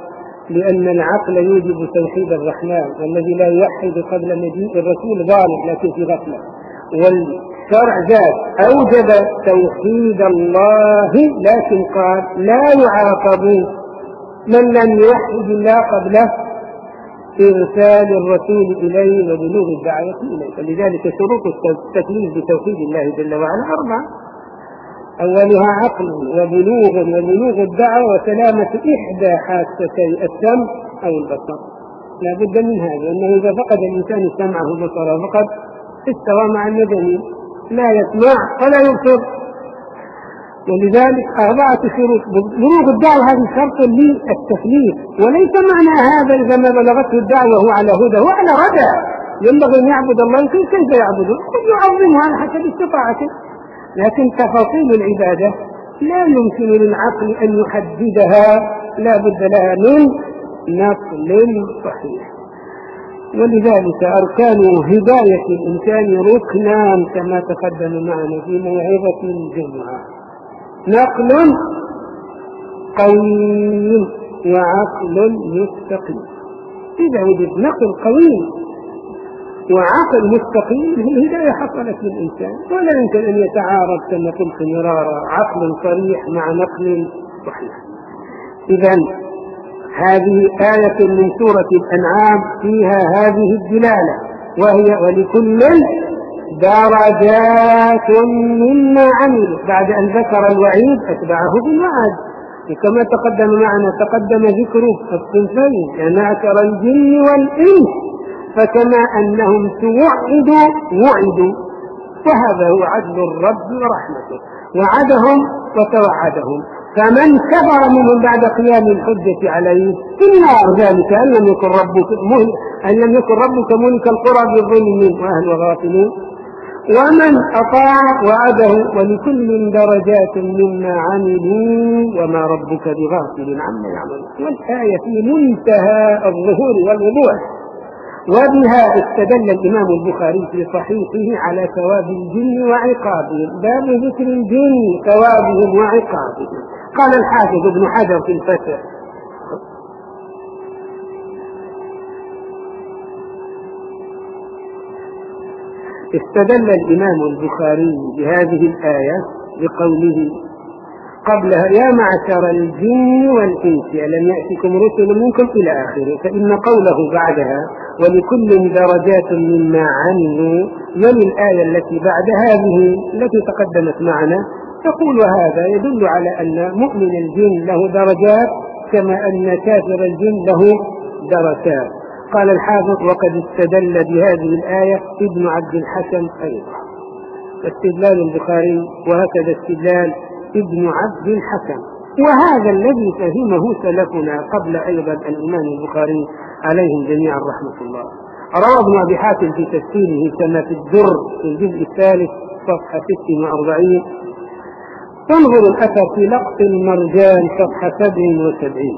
لأن العقل يوجب توحيد الرحمن، والذي لا يوحد قبل مجيء الرسول ضال لكن في غفلة. والشرع ذات أوجب توحيد الله، لكن قال لا يعاقب من لم يوحد الله قبل إرسال الرسول إليه وبلوغ الدعوة إليه. فلذلك شروط التكليف بتوحيد الله جل وعلا أربعة: أولها عقل وبلوغ وبلوغ الدعوة وسلامة إحدى حاستي السمع أو البصر. لا بد من هذا، أنه إذا فقد الإنسان سمعه وبصره فقد استوى مع المدني، لا يسمع ولا يبصر. ولذلك أربعة شروط. بلوغ الدعوة هذه شرط للتكليف، وليس معنى هذا إذا ما بلغته الدعوة وهو على هدى وعلى ردى ينبغي أن يعبد الله. كيف يعبده؟ يعظمه على حسب استطاعته، لكن تفاصيل العبادة لا يمكن للعقل أن يحددها، لا بد لها من نقل صحيح. ولذلك أركان هداية الإنسان ركنان كما تقدم معنا في موعظة الجمعة: نقل قوي وعقل مستقيم. إذا وجد نقل قوي وعقل مستقيم الهداية حصلت للإنسان، ولا يمكن أن يتعارض كما قلت مرارا عقل صريح مع نقل صحيح. إذن هذه آية من سورة الأنعام فيها هذه الدلالة، وهي ولكل درجات مما عملوا. بعد أن ذكر الوعيد أتبعه بالوعد، كما تقدم معنا تقدم ذكره الصنفين معشر الجن والإنس، فكما أنهم توعدوا وعدوا، وهذا هو عدل الرب ورحمته، وعدهم وتوعدهم. فمن كفر منهم بعد قيام الحجة عليه في النار، ذلك أن لم يكن ربك أن لم يكن ربك ملك القرى بالظلم وأهل غافلون. ومن أطاع وعده ولكل درجات مما عملوا وما ربك بغافل عما يعملون. والآية في منتهى الظهور والوضوح، وبها استدل الإمام البخاري في صحيحه على ثواب الجن وعقابهم، باب ذكر الجن ثوابهم وعقابهم. قال الحافظ ابن حجر في الفتح: استدل الإمام البخاري بهذه الآية بقوله قبلها: يا معشر الجن والإنس ألم يأتكم رسل منكم إلى آخره. فإن قوله بعدها ولكل درجات مما عملوا من الآية التي بعد هذه التي تقدمت معنا، تقول وهذا يدل على أن مؤمن الجن له درجات كما أن كافر الجن له دركات. قال الحافظ: وقد استدل بهذه الآية ابن عبد الحكم أيضا. استدلال البخاري وهكذا استدلال ابن عبد الحكم، وهذا الذي فهمه سلفنا قبل أيضا الإمام البخاري عليهم جميعا رحمة الله. روى ابن أبي حاتم في تفسيره كما في الدر في الجزء الثالث صفحة ست وأربعين. تنظر الأثر في لقط المرجان صفحة سبع وسبعين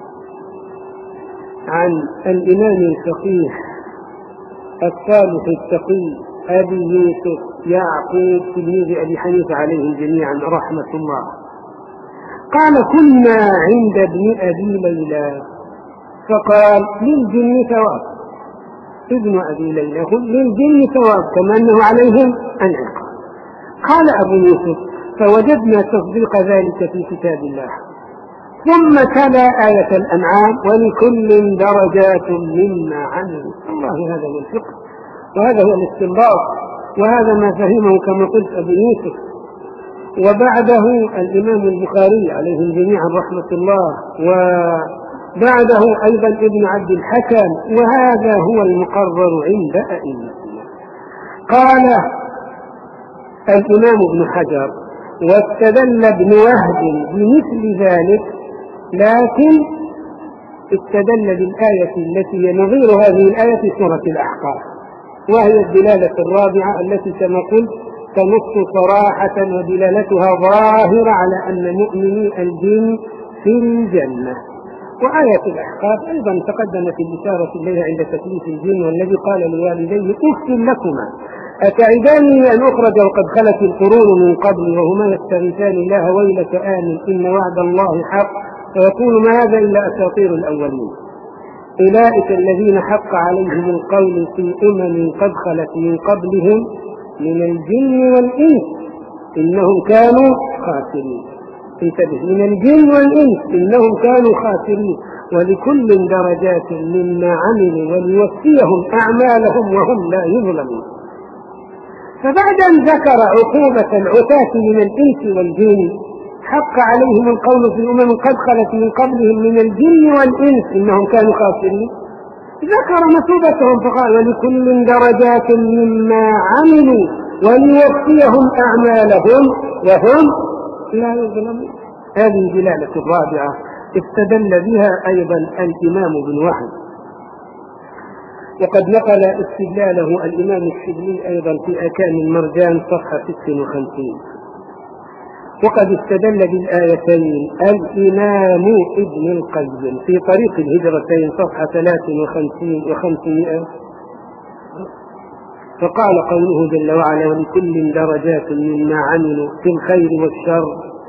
عن الإمام الفقيه الصالح التقي أبي يوسف يعقوب تلميذ أبي حنيفة عليهم جميعا رحمة الله. قال: كنا عند ابن أبي ليلى فقال: للجن ثواب. ابن أبي ليلى للجن ثواب كما أنه عليهم العقاب. قال أبو يوسف: فوجدنا تصديق ذلك في كتاب الله. ثم تلا آية الأنعام: ولكل درجات مما عملوا. الله، هذا هو الفقه وهذا هو الاستنباط، وهذا ما فهمه كما قلت أبو يوسف. وبعده الإمام البخاري عليهم جميعا رحمة الله، وبعده أيضا ابن عبد الحكم، وهذا هو المقرر عند أئمتنا. قال الإمام ابن حجر: واستدل ابن وهب بمثل ذلك، لكن استدل بالآية التي هي نظير هذه الآية في سورة الأحقاف، وهي الدلالة الرابعة التي كما قلت تنص صراحة ودلالتها ظاهرة على أن مؤمني الجن في الجنة. وآية الأحقاف أيضا تقدمت الإشارة إليها عند تكليف الجن، والذي قال لوالديه: أف لكما أتعداني أن أخرج وقد خلت القرون من قبل وهما يستغيثان الله ويلك آمن إن وعد الله حق ويقول ما هذا إلا أساطير الأولين. أولئك الذين حق عليهم القول في أمم قد خلت من قبلهم من الجن والإنس إنهم كانوا خاسرين. انتبه، من الجن والإنس إنهم كانوا خاسرين، ولكل درجات مما عملوا وليوفيهم أعمالهم وهم لا يظلمون. فبعد أن ذكر عقوبة العتاة من الإنس والجن حق عليهم القول في أمم قد خلت من قبلهم من الجن والإنس إنهم كانوا خاسرين، ذكر مثوبتهم فقال ولكل درجات مما عملوا وليوفيهم أعمالهم وهم لا يظلمون. هذه دلالة الرابعة استدل بها أيضا الإمام بن وحد، وقد نقل استدلاله الإمام الشبلي أيضا في أكام المرجان صفحة ست وخمسين. وقد استدل بالآيتين الإمام ابن القيم في طريق الهجرتين صفحة ثلاث وخمسين وخمسمائة، فقال قوله جل وعلا ولكل درجات مما عملوا في الخير والشر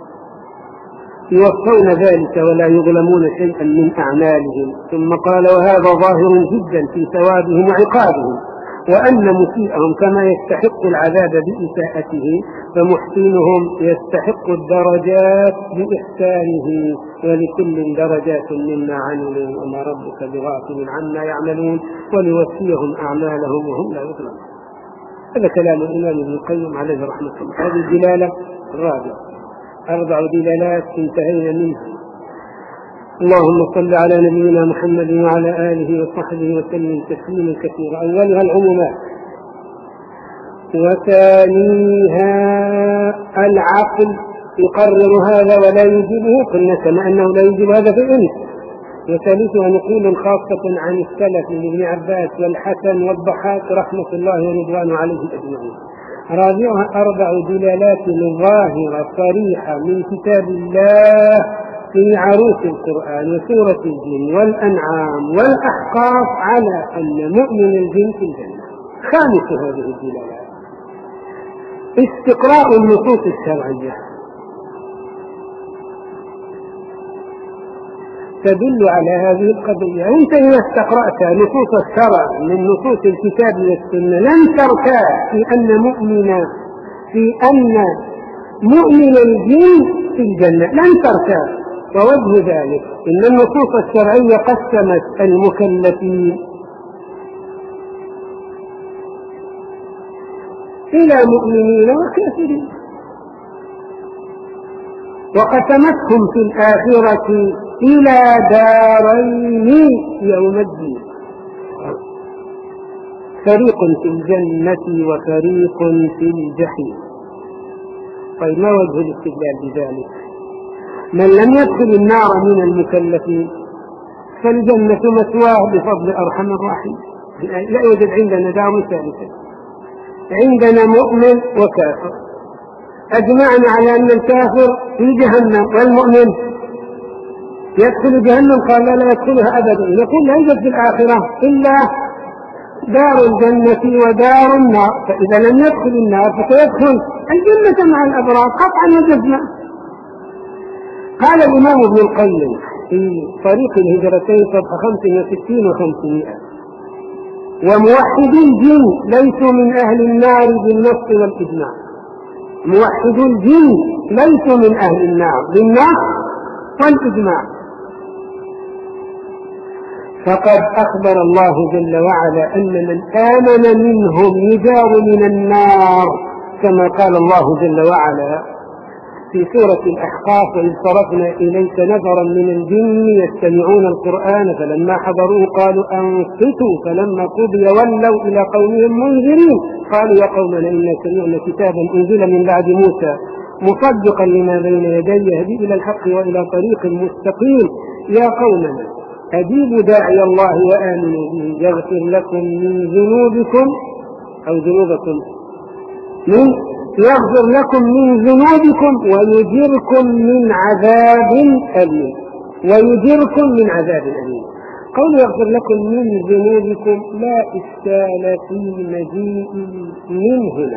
يوفون ذلك ولا يظلمون شيئا من أعمالهم. ثم قال وهذا ظاهر جدا في ثوابهم وعقابهم، وأن مسيئهم كما يستحق العذاب بإساءته فمحسنهم يستحق الدرجات بإحسانه، ولكل درجات مما عملوا وما ربك بغافل عما يعملون وليوفيهم أعمالهم وهم لا يظلمون. هذا كلام الإمام ابن القيم عليه رحمة الله. هذه الدلالة الرابعة. أربع دلالات انتهينا منها. اللهم صل على نبينا محمد وعلى آله وصحبه وسلم تسليما كثيرا. أولها العمومات، وثانيها العقل يقرر هذا ولا يجيبه، قلنا كما أنه لا يجيب هذا في الإنس. وثالثها نقول خاصة عن السلف من ابن عباس والحسن والضحاك رحمة الله ورضوانه عليه أجمعين. رابعها أربع دلالات ظاهرة صريحة من كتاب الله في عروس القرآن وسورة الجن والأنعام والأحقاف على أن مؤمن الجن في الجنة. خامس هذه الدلالات استقراء النصوص الشرعية تدل على هذه القضية. أنت إذا استقرأت نصوص الشرع من نصوص الكتاب والسنة لن ترتاب في أن مؤمن في أن مؤمن الجن في الجنة، لن ترتاب. ووجه ذلك إن النصوص الشرعية قسمت المكلفين إلى مؤمنين وكافرين، وقسمتهم في الآخرة إلى دارين يوم الدين، فريق في الجنة وفريق في الجحيم. طيب ما وجه الاستدلال بذلك؟ من لم يدخل النار من المكلفين فالجنة مثواه بفضل أرحم الراحمين. لا يوجد عندنا دار ثالثة، عندنا مؤمن وكافر، أجمعنا على أن الكافر في جهنم والمؤمن يدخل جهنم، قال لا, لا يدخلها أبدا. نقول لا يوجد في الآخرة إلا دار الجنة ودار النار، فإذا لم يدخل النار فسيدخل الجنة مع الأبرار قطعا وجزما. قال الإمام ابن القيم في طريق الهجرتين صفحة خمس وستين وخمسمائة وموحد الجن ليسوا من أهل النار بالنص والإجماع. موحد الجن ليسوا من أهل النار بالنص والإجماع، فقد أخبر الله جل وعلا أن من آمن منهم يجار من النار، كما قال الله جل وعلا في سورة الأحقاف وإذ صرفنا إليك نفرا من الجن يستمعون القرآن فلما حضروه قالوا أنصتوا فلما قضي ولوا إلى قومهم منذرين قالوا يا قومنا إنا سمعنا كتابا أنزل من بعد موسى مصدقا لما بين يديه يهدي إلى الحق وإلى طريق مستقيم يا قومنا أجيبوا داعي الله وآمنوا به يغفر لكم من ذنوبكم أو ذنوبكم من يغفر لكم من ذنوبكم ويجركم من عذاب أليم ويجركم من عذاب أليم. قول يغفر لكم من ذنوبكم لا إشكال في مجيء من هنا،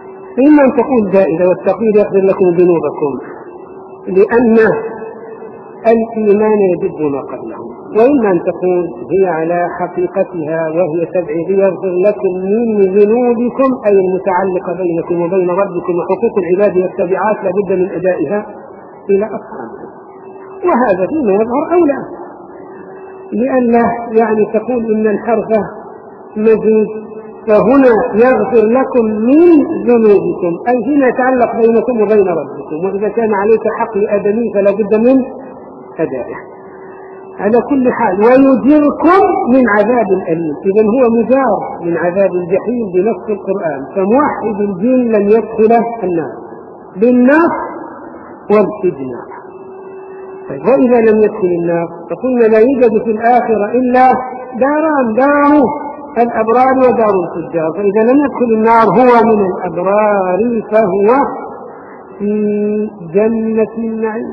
إما أن تقول زائدة والتقدير يغفر لكم ذنوبكم، لأن الإيمان يجب ما قبله. وإما أن تكون هي على حقيقتها وهي تبعيد يغفر لكم من ذنوبكم أي المتعلقة بينكم وبين ربكم وحقوق العباد والتبعات لابد من أدائها إلى أصحابها، وهذا فيما يظهر أولى، لأن يعني تقول إن الحرف مزيد، فهنا يغفر لكم من ذنوبكم أي فيما يتعلق بينكم وبين ربكم، وإذا كان عليك حق لآدمي فلا بد من أدائه على كل حال. ويجركم من عذاب أليم، إذن هو مجار من عذاب الجحيم بنص القرآن، فموحد الجن لم يدخل النار بالنص والإجماع. وإذا لم يدخل النار فقلنا لا يوجد في الآخرة إلا داران، دار الأبرار ودار الفجار، فإذا لم يدخل النار هو من الأبرار فهو في جنة النعيم.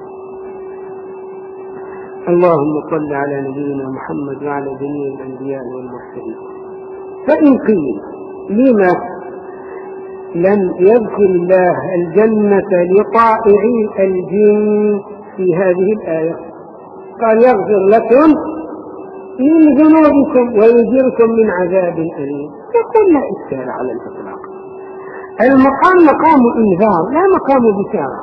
اللهم صل على نبينا محمد وعلى جميع الأنبياء والمرسلين. فإن قيل لما لم يذكر الله الجنة لطائعي الجن في هذه الآية؟ قال يغفر لكم من ذنوبكم ويجركم من عذاب أليم، يقول لا إشكال على الإطلاق. المقام مقام إنذار لا مقام بشارة،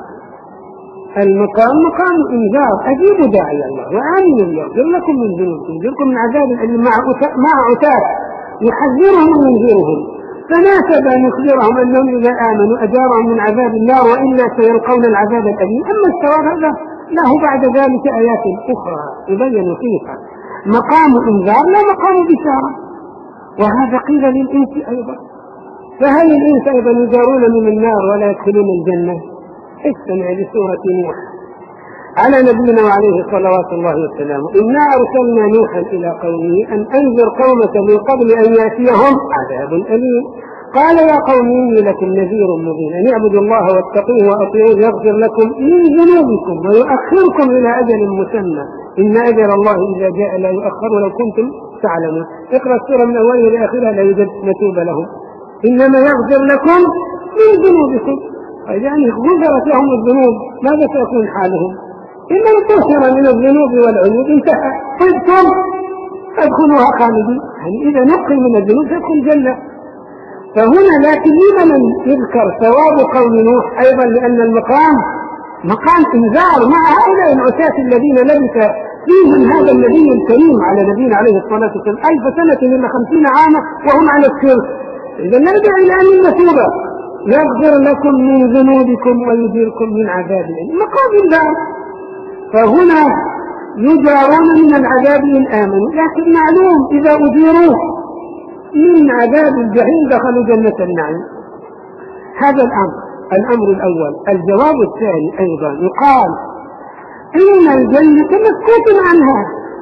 المقام مقام إنذار، أجيبوا داعي الله وآمنوا يغفر لكم من ذنوبكم ويجركم من عذاب أليم مع عتاب يحذرهم وينذرهم، فناسب أن يخبرهم أنهم إذا آمنوا أجارهم من عذاب النار وإلا سيلقون العذاب الأليم. أما الثواب هذا له بعد ذلك آيات أخرى يبين فيها مقام إنذار لا مقام بشارة. وهذا قيل للإنس أيضا، فهل الإنس أيضا يجارون من النار ولا يدخلون الجنة؟ استمع لسورة نوح على نبينا وعليه صلوات الله وسلامه. إنا أرسلنا نوحا إلى قومه أن أنذر قومك من قبل أن يأتيهم عذاب أليم. قال يا قوم إني لكم نذير مبين أن اعبدوا الله واتقوه وأطيعوه يغفر لكم من ذنوبكم ويؤخركم إلى أجل مسمى إن أجل الله إذا جاء لا يؤخر لو كنتم تعلمون. اقرأ السورة من أولها لآخرها لا يوجد متوب لهم، إنما يغفر لكم من ذنوبكم. يعني غفرت لهم الذنوب ماذا سيكون حالهم؟ إما انتصر من الذنوب والعيوب انتهى طبتم فادخلوها خالدين، يعني إذا نقي من الذنوب تدخل الجنة. فهنا لكن لمن يذكر ثواب قوم نوح أيضا لأن المقام مقام إنذار مع هؤلاء العتاة الذين لبث فيهم هذا النبي الكريم على نبينا عليه الصلاة والسلام ألف سنة إلا خمسين عاما وهم على الشرك. إذا نرجع إلى أن المثوبة يغفر لكم من ذنوبكم ويجيركم من عذاب مقام إنذار، فهنا يجارون من العذاب إن آمنوا، لكن معلوم إذا أجيروا من عذاب الجحيم دخلوا جنة النعيم. هذا الأمر الأمر الأول. الجواب الثاني أيضا يقال إن الجنة مسكوت عنها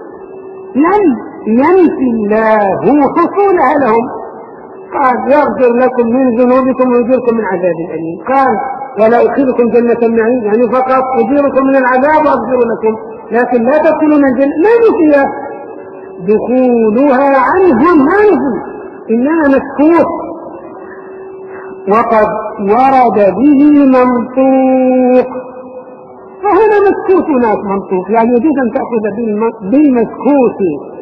لم ينفي الله حصولها لهم. قال يغفر لكم من ذنوبكم ويجيركم من عذاب أليم، قال ولا أدخلكم جنة النعيم يعني فقط أجيركم من العذاب وأغفر لكم، لكن لا تدخلون الجنة ما نفي دخولها عنهم ما نفي إنها مسكوت. وقد ورد به منطوق، فهنا مسكوت هناك منطوق، يعني يجوز أن تأخذ بالمسكوت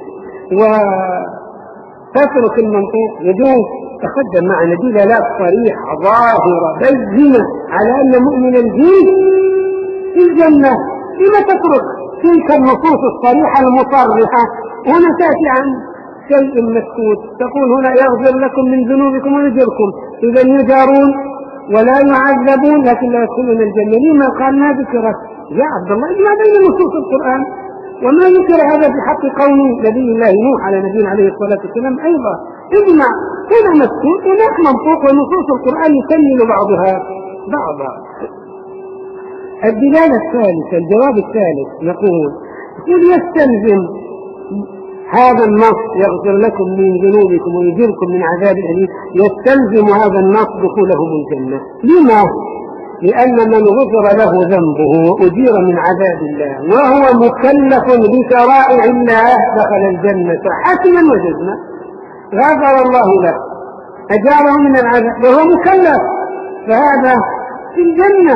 وتترك المنطوق، يجوز. تقدم معنا دلالات صريحة ظاهرة بينة على أن مؤمن الجن في الجنة، لما تترك تلك النصوص الصريحة المصرحة هنا تأتي عن شيء مسكوت؟ تقول هنا يغفر لكم من ذنوبكم ويجركم، إذا يجارون ولا يعذبون لكن لا يدخلون الجنة. لما قال ما ذكرت يا عبد الله ما بين نصوص القرآن وما ذكر هذا في حق قوم نبي الله نوح على نبينا عليه الصلاة والسلام أيضا؟ اجمع هنا مسكوت هناك منطوق، ونصوص القرآن يكمل بعضها بعضا. الدلالة الثالثة الجواب الثالث نقول يستلزم هذا النص يغفر لكم من ذنوبكم ويجيركم من عذاب أليم، يستلزم هذا النص دخولهم الجنة. لما؟ لأن من غفر له ذنبه وأجير من عذاب الله وهو مكلف بشرائع الله دخل الجنة حتما وجزما. غفر الله له أجاره من العذاب وهو مكلف، فهذا في الجنة.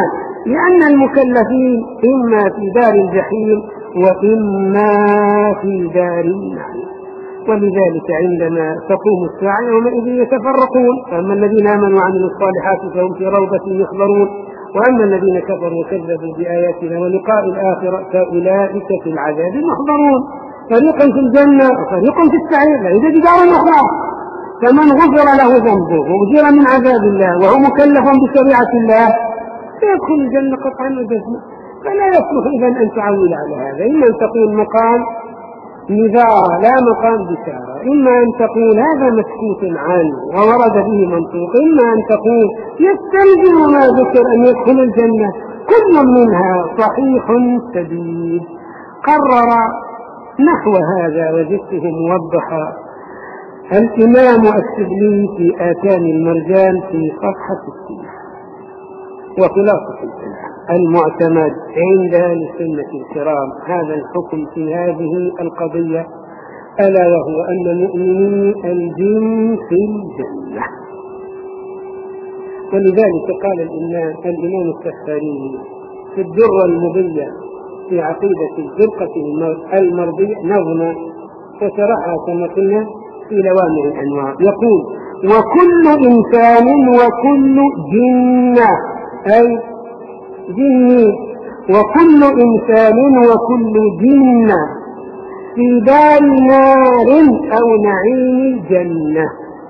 لأن المكلفين إما في دار الجحيم وإما في دار النعيم. ولذلك عندما تقوم الساعة يومئذ يتفرقون، فأما الذين آمنوا وعملوا الصالحات فهم في روضة يحضرون، وأما الذين كفروا وكذبوا بآياتنا ولقاء الآخرة فأولئك في العذاب محضرون، فريق في الجنة وفريق في السعير لا يوجد دار أخرى. فمن غفر له ذنبه وأجير من عذاب الله وهو مكلف بشريعة الله سيدخل الجنة قطعا وجزما. فلا يصلح إذن أن تعول على هذا، إما أن تقول مقام نذارة لا مقام بشارة، إما أن تقول هذا مسكوت عنه وورد به منطوق، إما أن تقول يستلزم ما ذكر أن يدخل الجنة. كل منها صحيح سديد. قرر نحو هذا وجدته موضحا الإمام الشبلي في آتان المرجان في صفحة ستين. وخلاصة المعتمد عند أهل السنة الكرام هذا الحكم في هذه القضية، ألا وهو أن مؤمني الجن في الجنة. ولذلك قال الإمام الإمام السفاري في الدرة المضية في عقيدة الفرقة المرضية نظما وشرحها كما قلنا في لوامع الأنوار، يقول: وكل إنسان وكل جنة، أي جني، وكل إنسان وكل جنة في دار نار أو نعيم الجنة.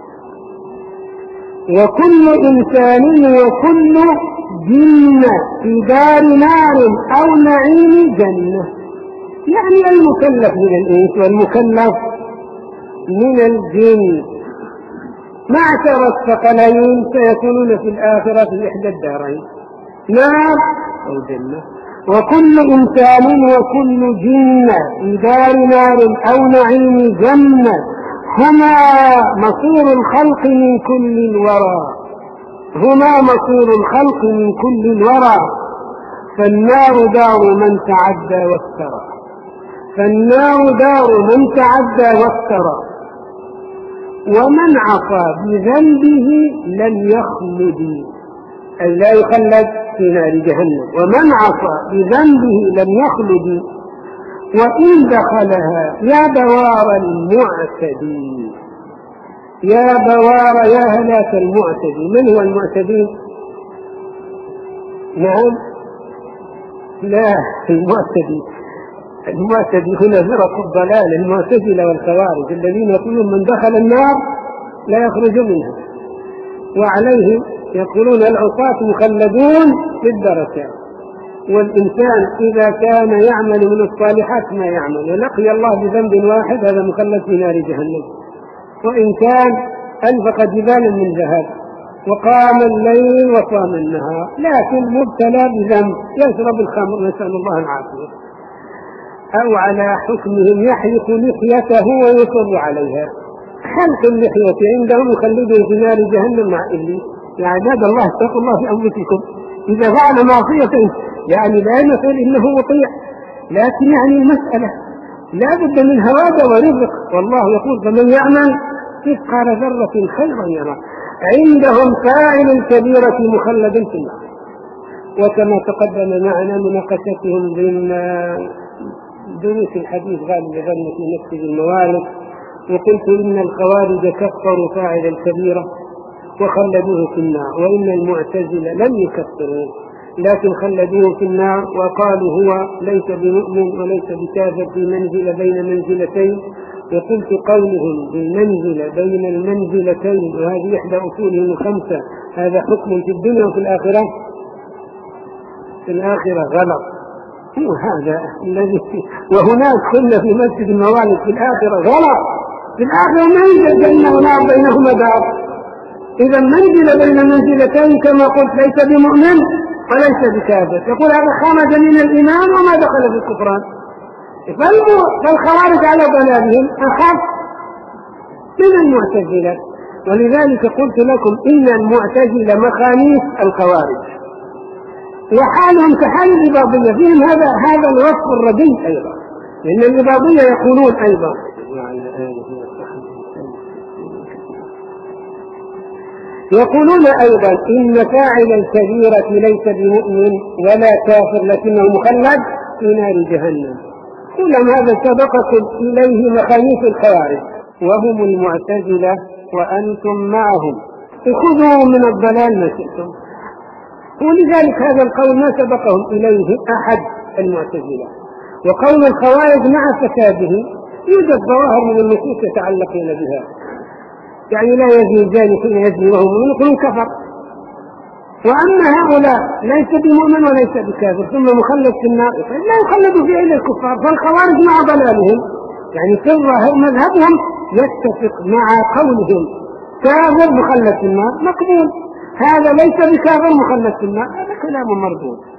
وكل إنسان وكل جنة في دار نار أو نعيم الجنة، يعني المكلف من الإنس والمكلف من الجن معشر الثقلين سيكونون في الآخرة في إحدى الدارين نار أو جنة. وكل إنسان وكل جنة في دار نار أو نعيم جنة هما مصير الخلق من كل الورى، هما مصير الخلق من كل الورى. فالنار دار من تعدى وافترى، فالنار دار من تعدى وافترى، ومن عصى بذنبه لم يخلد، أي لا يخلد في نار جهنم، ومن عصى بذنبه لم يخلد، وإن دخلها يا بوار المعتدين، يا بوار يا هلاك المعتدين. من هو المعتدين؟ نعم، لا المعتدي، المعتدي هنا فرق الضلال المعتزلة والخوارج الذين يقولون من دخل النار لا يخرج منها، وعليه يقولون العصاة مخلدون في الدركات، والإنسان إذا كان يعمل من الصالحات ما يعمل ولقي الله بذنب واحد هذا مخلد في نار جهنم. وإن كان أنفق جبالا من ذهب وقام الليل وصام النهار لكن مبتلى بذنب يشرب الخمر نسأل الله العافية، أو على حكمهم يحلق لحيته ويصر عليها، حلق اللحية عندهم يخلده في نار جهنم مع إبليس. يا عباد الله اتقوا الله في أنفسكم، إذا فعل معصية يعني لا نقول إنه مطيع، لكن يعني المسألة لا بد من هوادة ورزق، والله يقول فمن يعمل مثقال ذرة خيرا يرى. عندهم فاعل الكبيرة مخلد في النار. وكما تقدم معنا مناقشتهم ضمن دروس الحديث غالبا في مسجد الموالد، وقلت إن الخوارج كفروا فاعل الكبيرة وخلدوه في النار، وإن المعتزلة لم يكفروه لكن خلدوه في النار وقالوا هو ليس بمؤمن وليس بكافر في منزلة بين منزلتين. وقلت قولهم بالمنزلة بين المنزلتين وهذه إحدى أصولهم الخمسة هذا حكم في الدنيا وفي الآخرة، في الآخرة غلط، وهذا الذي وهناك كنا في مسجد الموالد في الآخرة غلط، في الآخرة ما يوجد جنة ونار بينهما دار. إذا منزلة بين منزلتين كما قلت ليس بمؤمن وليس بكافر، يقول هذا خرج من الإيمان وما دخل في الكفران. فالخوارج على ضلالهم أخف من المعتزلة، ولذلك قلت لكم إن المعتزلة مخانيث الخوارج وحالهم كحال الإباضية، فيهم هذا هذا الوصف الرديء أيضا، لأن الإباضية يقولون أيضا يقولون أيضا إن فاعل الكبيرة ليس بمؤمن ولا كافر لكنه مخلد في نار جهنم. كلما هذا سبقكم إليه مخانيث الخوارج وهم المعتزلة وأنتم معهم، خذوا من الضلال ما شئتم. ولذلك هذا القول ما سبقهم إليه أحد المعتزلة. وقول الخوارج مع فساده يوجد ظواهر من النصوص يتعلقون بها، يعني لا يزني الزاني حين يزني وهو مؤمن يكون كفر. وأما هؤلاء ليس بمؤمن وليس بكافر ثم مخلد في النار لا يخلد فيه إلا الكفار. فالخوارج مع ضلالهم يعني سر مذهبهم يتفق مع قولهم كافر مخلد في النار مقبول، هذا ليس بكافر مخلد في النار هذا كلام مردود.